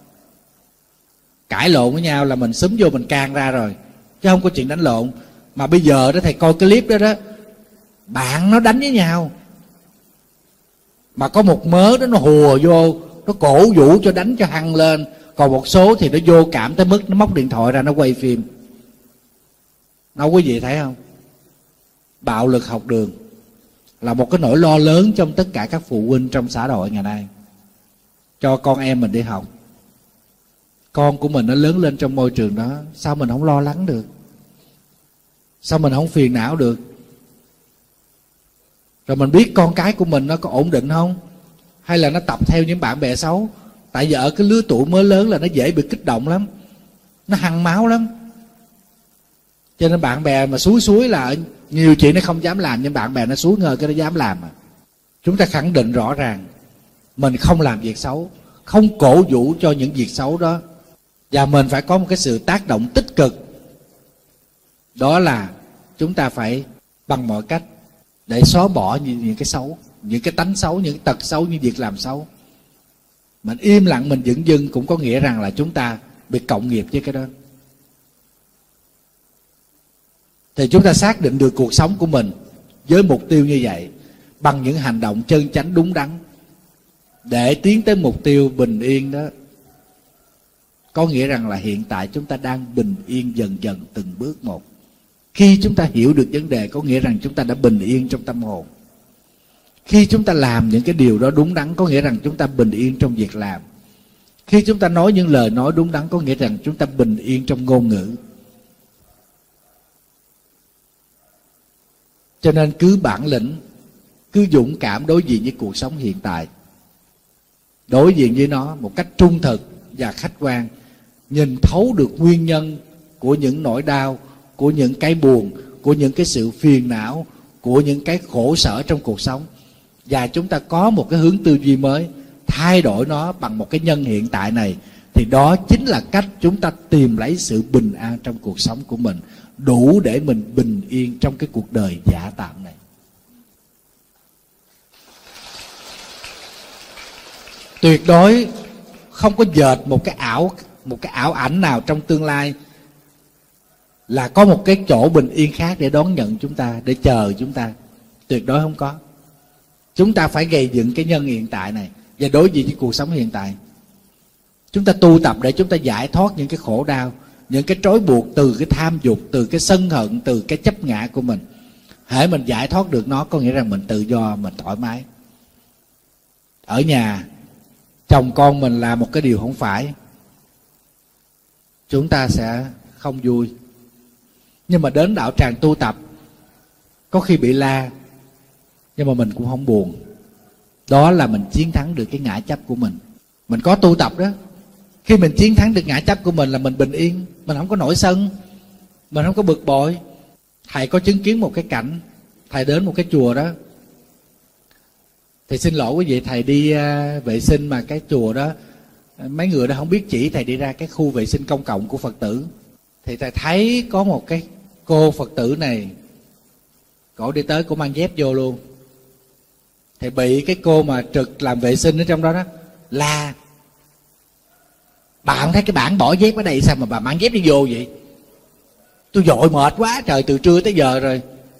Cãi lộn với nhau là mình xúm vô mình can ra rồi, chứ không có chuyện đánh lộn. Mà bây giờ đó thầy coi cái clip đó đó, bạn nó đánh với nhau, mà có một mớ đó nó hùa vô, nó cổ vũ cho đánh cho hăng lên. Còn một số thì nó vô cảm tới mức nó móc điện thoại ra nó quay phim. Đâu quý vị thấy không? Bạo lực học đường là một cái nỗi lo lớn trong tất cả các phụ huynh trong xã hội ngày nay. Cho con em mình đi học, con của mình nó lớn lên trong môi trường đó, sao mình không lo lắng được? Sao mình không phiền não được? Rồi mình biết con cái của mình nó có ổn định không? Hay là nó tập theo những bạn bè xấu? Tại vì ở cái lứa tuổi mới lớn là nó dễ bị kích động lắm, nó hăng máu lắm. Cho nên bạn bè mà suối là nhiều chuyện nó không dám làm, nhưng bạn bè nó suối ngờ cái nó dám làm. Chúng ta khẳng định rõ ràng mình không làm việc xấu, không cổ vũ cho những việc xấu đó. Và mình phải có một cái sự tác động tích cực. Đó là chúng ta phải bằng mọi cách để xóa bỏ những cái xấu, những cái tánh xấu, những cái tật xấu, những việc làm xấu. Mình im lặng, mình dửng dưng cũng có nghĩa rằng là chúng ta bị cộng nghiệp với cái đó. Thì chúng ta xác định được cuộc sống của mình với mục tiêu như vậy, bằng những hành động chân chánh đúng đắn, để tiến tới mục tiêu bình yên đó. Có nghĩa rằng là hiện tại chúng ta đang bình yên dần dần từng bước một. Khi chúng ta hiểu được vấn đề, có nghĩa rằng chúng ta đã bình yên trong tâm hồn. Khi chúng ta làm những cái điều đó đúng đắn, có nghĩa rằng chúng ta bình yên trong việc làm. Khi chúng ta nói những lời nói đúng đắn, có nghĩa rằng chúng ta bình yên trong ngôn ngữ. Cho nên cứ bản lĩnh, cứ dũng cảm đối diện với cuộc sống hiện tại, đối diện với nó một cách trung thực và khách quan, nhìn thấu được nguyên nhân của những nỗi đau, của những cái buồn, của những cái sự phiền não, của những cái khổ sở trong cuộc sống. Và chúng ta có một cái hướng tư duy mới, thay đổi nó bằng một cái nhân hiện tại này, thì đó chính là cách chúng ta tìm lấy sự bình an trong cuộc sống của mình, đủ để mình bình yên trong cái cuộc đời giả tạm này. Tuyệt đối không có dệt một cái ảo ảnh nào trong tương lai là có một cái chỗ bình yên khác để đón nhận chúng ta, để chờ chúng ta. Tuyệt đối không có. Chúng ta phải gây dựng cái nhân hiện tại này và đối diện với cuộc sống hiện tại. Chúng ta tu tập để chúng ta giải thoát những cái khổ đau, những cái trói buộc từ cái tham dục, từ cái sân hận, từ cái chấp ngã của mình. Hễ mình giải thoát được nó, có nghĩa rằng mình tự do, mình thoải mái. Ở nhà chồng con mình làm một cái điều không phải, chúng ta sẽ không vui. Nhưng mà đến đạo tràng tu tập, có khi bị la, nhưng mà mình cũng không buồn. Đó là mình chiến thắng được cái ngã chấp của mình. Mình có tu tập đó. Khi mình chiến thắng được ngã chấp của mình là mình bình yên, mình không có nổi sân, mình không có bực bội. Thầy có chứng kiến một cái cảnh, thầy đến một cái chùa đó. Thì xin lỗi quý vị, thầy đi vệ sinh mà cái chùa đó, mấy người đó không biết chỉ thầy đi ra cái khu vệ sinh công cộng của Phật tử. Thì thầy thấy có một cái cô Phật tử này, cổ đi tới, cổ mang dép vô luôn. Thì bị cái cô mà trực làm vệ sinh ở trong đó la: "Bạn thấy cái bảng bỏ dép ở đây sao mà bà mang dép đi vô vậy?" Tôi vội mệt quá trời, từ trưa tới giờ rồi.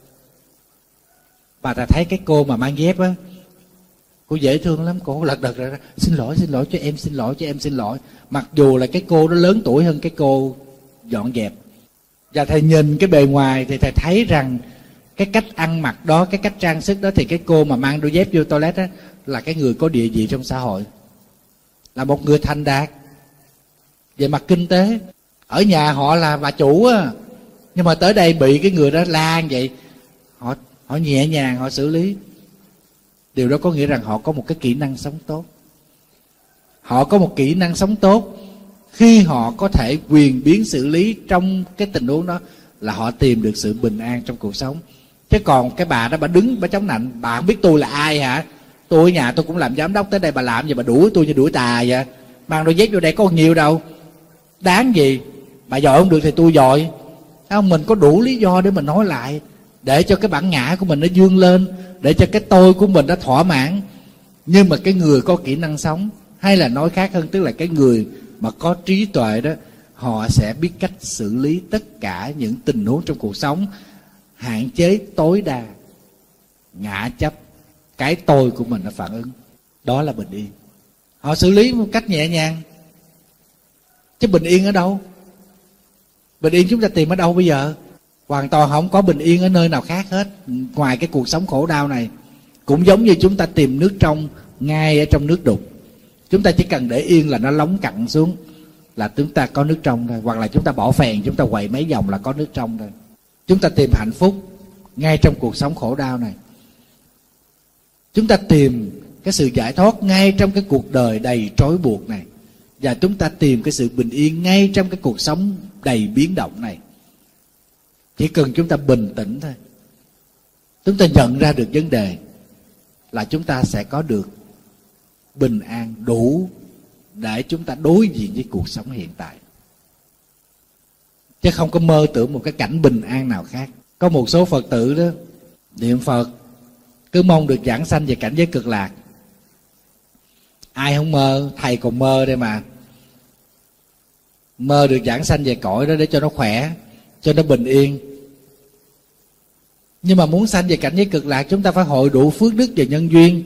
Bà ta thấy cái cô mà mang dép á, cô dễ thương lắm, cô lật đật ra: xin lỗi cho em, xin lỗi. Mặc dù là cái cô đó lớn tuổi hơn cái cô dọn dẹp. Và thầy nhìn cái bề ngoài thì thầy thấy rằng cái cách ăn mặc đó, cái cách trang sức đó, thì cái cô mà mang đôi dép vô toilet đó là cái người có địa vị trong xã hội, là một người thành đạt về mặt kinh tế. Ở nhà họ là bà chủ á, nhưng mà tới đây bị cái người đó la như vậy, họ nhẹ nhàng họ xử lý. Điều đó có nghĩa rằng họ có một cái kỹ năng sống tốt. Họ có một kỹ năng sống tốt. Khi họ có thể quyền biến xử lý trong cái tình huống đó là họ tìm được sự bình an trong cuộc sống. Chứ còn cái bà đó bà đứng bà chống nạnh: "Bà không biết tôi là ai hả? Tôi ở nhà tôi cũng làm giám đốc, tới đây bà làm gì bà đuổi tôi như đuổi tà vậy? Mang đôi dép vô đây có nhiều đâu. Đáng gì? Bà dội không được thì tôi dội." Không, mình có đủ lý do để mình nói lại, để cho cái bản ngã của mình nó vươn lên, để cho cái tôi của mình nó thỏa mãn. Nhưng mà cái người có kỹ năng sống, hay là nói khác hơn, tức là cái người mà có trí tuệ đó, họ sẽ biết cách xử lý tất cả những tình huống trong cuộc sống, hạn chế tối đa ngã chấp, cái tôi của mình nó phản ứng. Đó là bình yên. Họ xử lý một cách nhẹ nhàng. Chứ bình yên ở đâu? Bình yên chúng ta tìm ở đâu bây giờ? Hoàn toàn không có bình yên ở nơi nào khác hết, ngoài cái cuộc sống khổ đau này. Cũng giống như chúng ta tìm nước trong ngay ở trong nước đục. Chúng ta chỉ cần để yên là nó lóng cặn xuống là chúng ta có nước trong thôi. Hoặc là chúng ta bỏ phèn, chúng ta quậy mấy vòng là có nước trong thôi. Chúng ta tìm hạnh phúc ngay trong cuộc sống khổ đau này. Chúng ta tìm cái sự giải thoát ngay trong cái cuộc đời đầy trói buộc này. Và chúng ta tìm cái sự bình yên ngay trong cái cuộc sống đầy biến động này. Chỉ cần chúng ta bình tĩnh thôi, chúng ta nhận ra được vấn đề, là chúng ta sẽ có được bình an đủ để chúng ta đối diện với cuộc sống hiện tại. Chứ không có mơ tưởng một cái cảnh bình an nào khác. Có một số Phật tử đó niệm Phật cứ mong được giảng sanh về cảnh giới cực lạc. Ai không mơ, thầy còn mơ đây mà. Mơ được giảng sanh về cõi đó để cho nó khỏe, cho nó bình yên. Nhưng mà muốn sanh về cảnh giới cực lạc, chúng ta phải hội đủ phước đức và nhân duyên.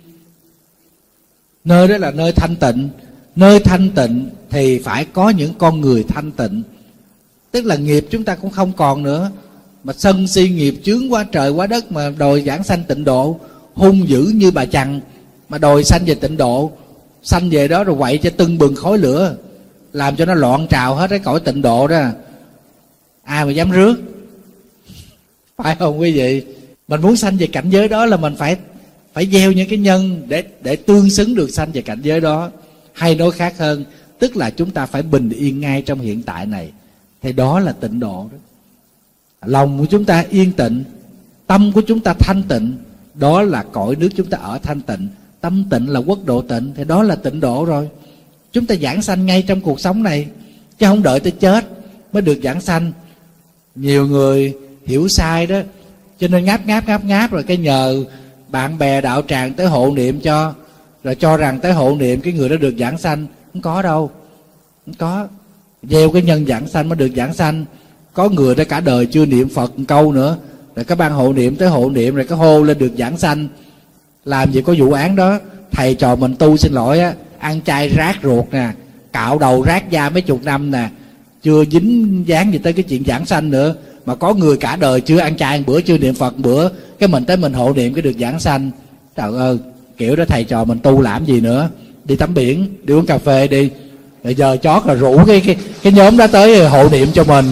Nơi đó là nơi thanh tịnh. Nơi thanh tịnh thì phải có những con người thanh tịnh. Tức là nghiệp chúng ta cũng không còn nữa. Mà sân si nghiệp chướng quá trời quá đất mà đòi giảng sanh tịnh độ, hung dữ như bà Chằn mà đòi sanh về tịnh độ, sanh về đó rồi quậy cho tưng bừng khói lửa, làm cho nó loạn trào hết cái cõi tịnh độ đó. Ai mà dám rước? Phải không quý vị? Mình muốn sanh về cảnh giới đó là mình phải gieo những cái nhân để tương xứng được sanh về cảnh giới đó. Hay nói khác hơn, tức là chúng ta phải bình yên ngay trong hiện tại này. Thì đó là tịnh độ đó. Lòng của chúng ta yên tịnh, tâm của chúng ta thanh tịnh, đó là cõi nước chúng ta ở thanh tịnh. Tâm tịnh là quốc độ tịnh, thì đó là tịnh độ rồi. Chúng ta giảng sanh ngay trong cuộc sống này, chứ không đợi tới chết mới được giảng sanh. Nhiều người hiểu sai đó, cho nên ngáp rồi cái nhờ bạn bè đạo tràng tới hộ niệm cho, rồi cho rằng tới hộ niệm cái người đó được giảng sanh. Không có đâu, không có. Gieo cái nhân giảng sanh mới được giảng sanh. Có người đó cả đời chưa niệm Phật một câu nữa, rồi các ban hộ niệm tới hộ niệm rồi cái hô lên được giảng sanh. Làm gì có vụ án đó. Thầy trò mình tu xin lỗi á, ăn chay rát ruột nè, cạo đầu rát da mấy chục năm nè, chưa dính dáng gì tới cái chuyện giảng sanh nữa. Mà có người cả đời chưa ăn chay một bữa, chưa niệm Phật một bữa, cái mình tới mình hộ niệm cái được giảng sanh. Trời ơi, kiểu đó thầy trò mình tu làm gì nữa. Đi tắm biển, đi uống cà phê đi, rồi giờ chót là rủ cái nhóm đó tới hộ niệm cho mình.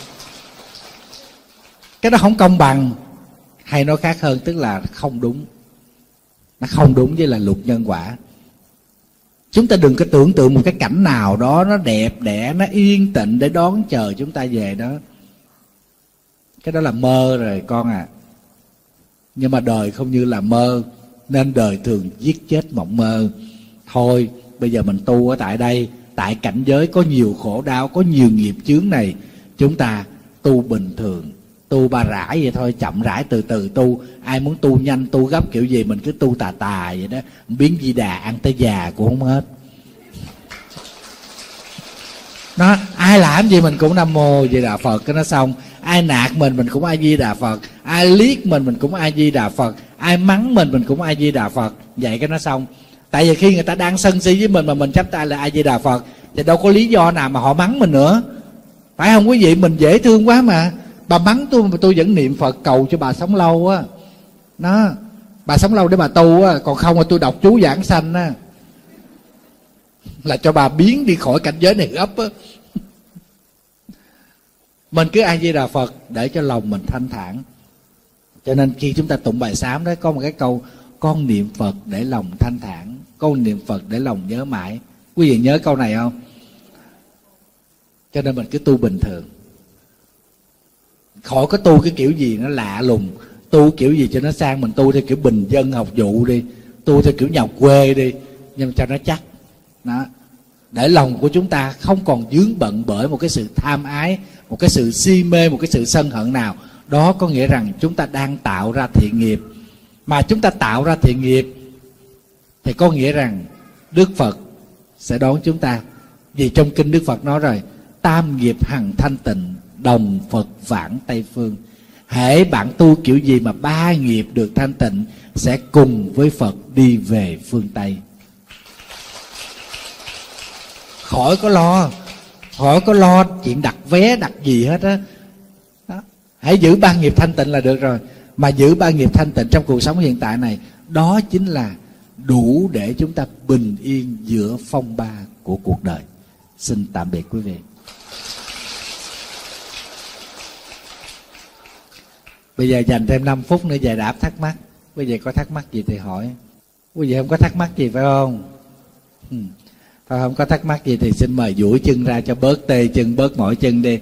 Cái đó không công bằng, hay nói khác hơn tức là không đúng. Nó không đúng với là luật nhân quả. Chúng ta đừng có tưởng tượng một cái cảnh nào đó nó đẹp đẽ, nó yên tịnh để đón chờ chúng ta về đó. Cái đó là mơ rồi con à. Nhưng mà đời không như là mơ, nên đời thường giết chết mộng mơ. Thôi bây giờ mình tu ở tại đây, tại cảnh giới có nhiều khổ đau, có nhiều nghiệp chướng này, chúng ta tu bình thường, tu ba rải vậy thôi, chậm rãi từ từ tu. Ai muốn tu nhanh tu gấp kiểu gì mình cứ tu tà tà vậy đó, biến Di Đà ăn tới già cũng không hết. Nó ai làm gì mình cũng Nam Mô Di Đà Phật cái nó xong. Ai nạt mình cũng A Di Đà Phật, ai liếc mình cũng A Di Đà Phật, ai mắng mình cũng A Di Đà Phật, vậy cái nó xong. Tại vì khi người ta đang sân si với mình mà mình chắp tay là A Di Đà Phật thì đâu có lý do nào mà họ mắng mình nữa, phải không quý vị? Mình dễ thương quá mà. Bà mắng tôi mà tôi vẫn niệm Phật cầu cho bà sống lâu á. Nó bà sống lâu để bà tu á, còn không là tôi đọc chú giảng sanh á, là cho bà biến đi khỏi cảnh giới này gấp á. Mình cứ A Di Đà Phật để cho lòng mình thanh thản. Cho nên khi chúng ta tụng bài sám đó có một cái câu: con niệm Phật để lòng thanh thản, con niệm Phật để lòng nhớ mãi. Quý vị nhớ câu này không? Cho nên mình cứ tu bình thường, khỏi có tu cái kiểu gì nó lạ lùng, tu kiểu gì cho nó sang. Mình tu theo kiểu bình dân học vụ đi, tu theo kiểu nhà quê đi, nhưng cho nó chắc đó, để lòng của chúng ta không còn vướng bận bởi một cái sự tham ái, một cái sự si mê, một cái sự sân hận nào. Đó có nghĩa rằng chúng ta đang tạo ra thiện nghiệp. Mà chúng ta tạo ra thiện nghiệp thì có nghĩa rằng Đức Phật sẽ đón chúng ta. Vì trong kinh Đức Phật nói rồi: tam nghiệp hằng thanh tịnh, đồng Phật vãng Tây Phương. Hễ bạn tu kiểu gì mà ba nghiệp được thanh tịnh, sẽ cùng với Phật đi về phương Tây. Khỏi có lo chuyện đặt vé đặt gì hết á. Hãy giữ ba nghiệp thanh tịnh là được rồi. Mà giữ ba nghiệp thanh tịnh trong cuộc sống hiện tại này, đó chính là đủ để chúng ta bình yên giữa phong ba của cuộc đời. Xin tạm biệt quý vị. Bây giờ dành thêm 5 phút nữa giải đáp thắc mắc. Bây giờ có thắc mắc gì thì hỏi. Quý vị không có thắc mắc gì phải không? Thôi không có thắc mắc gì thì xin mời duỗi chân ra cho bớt tê chân, bớt mỏi chân đi.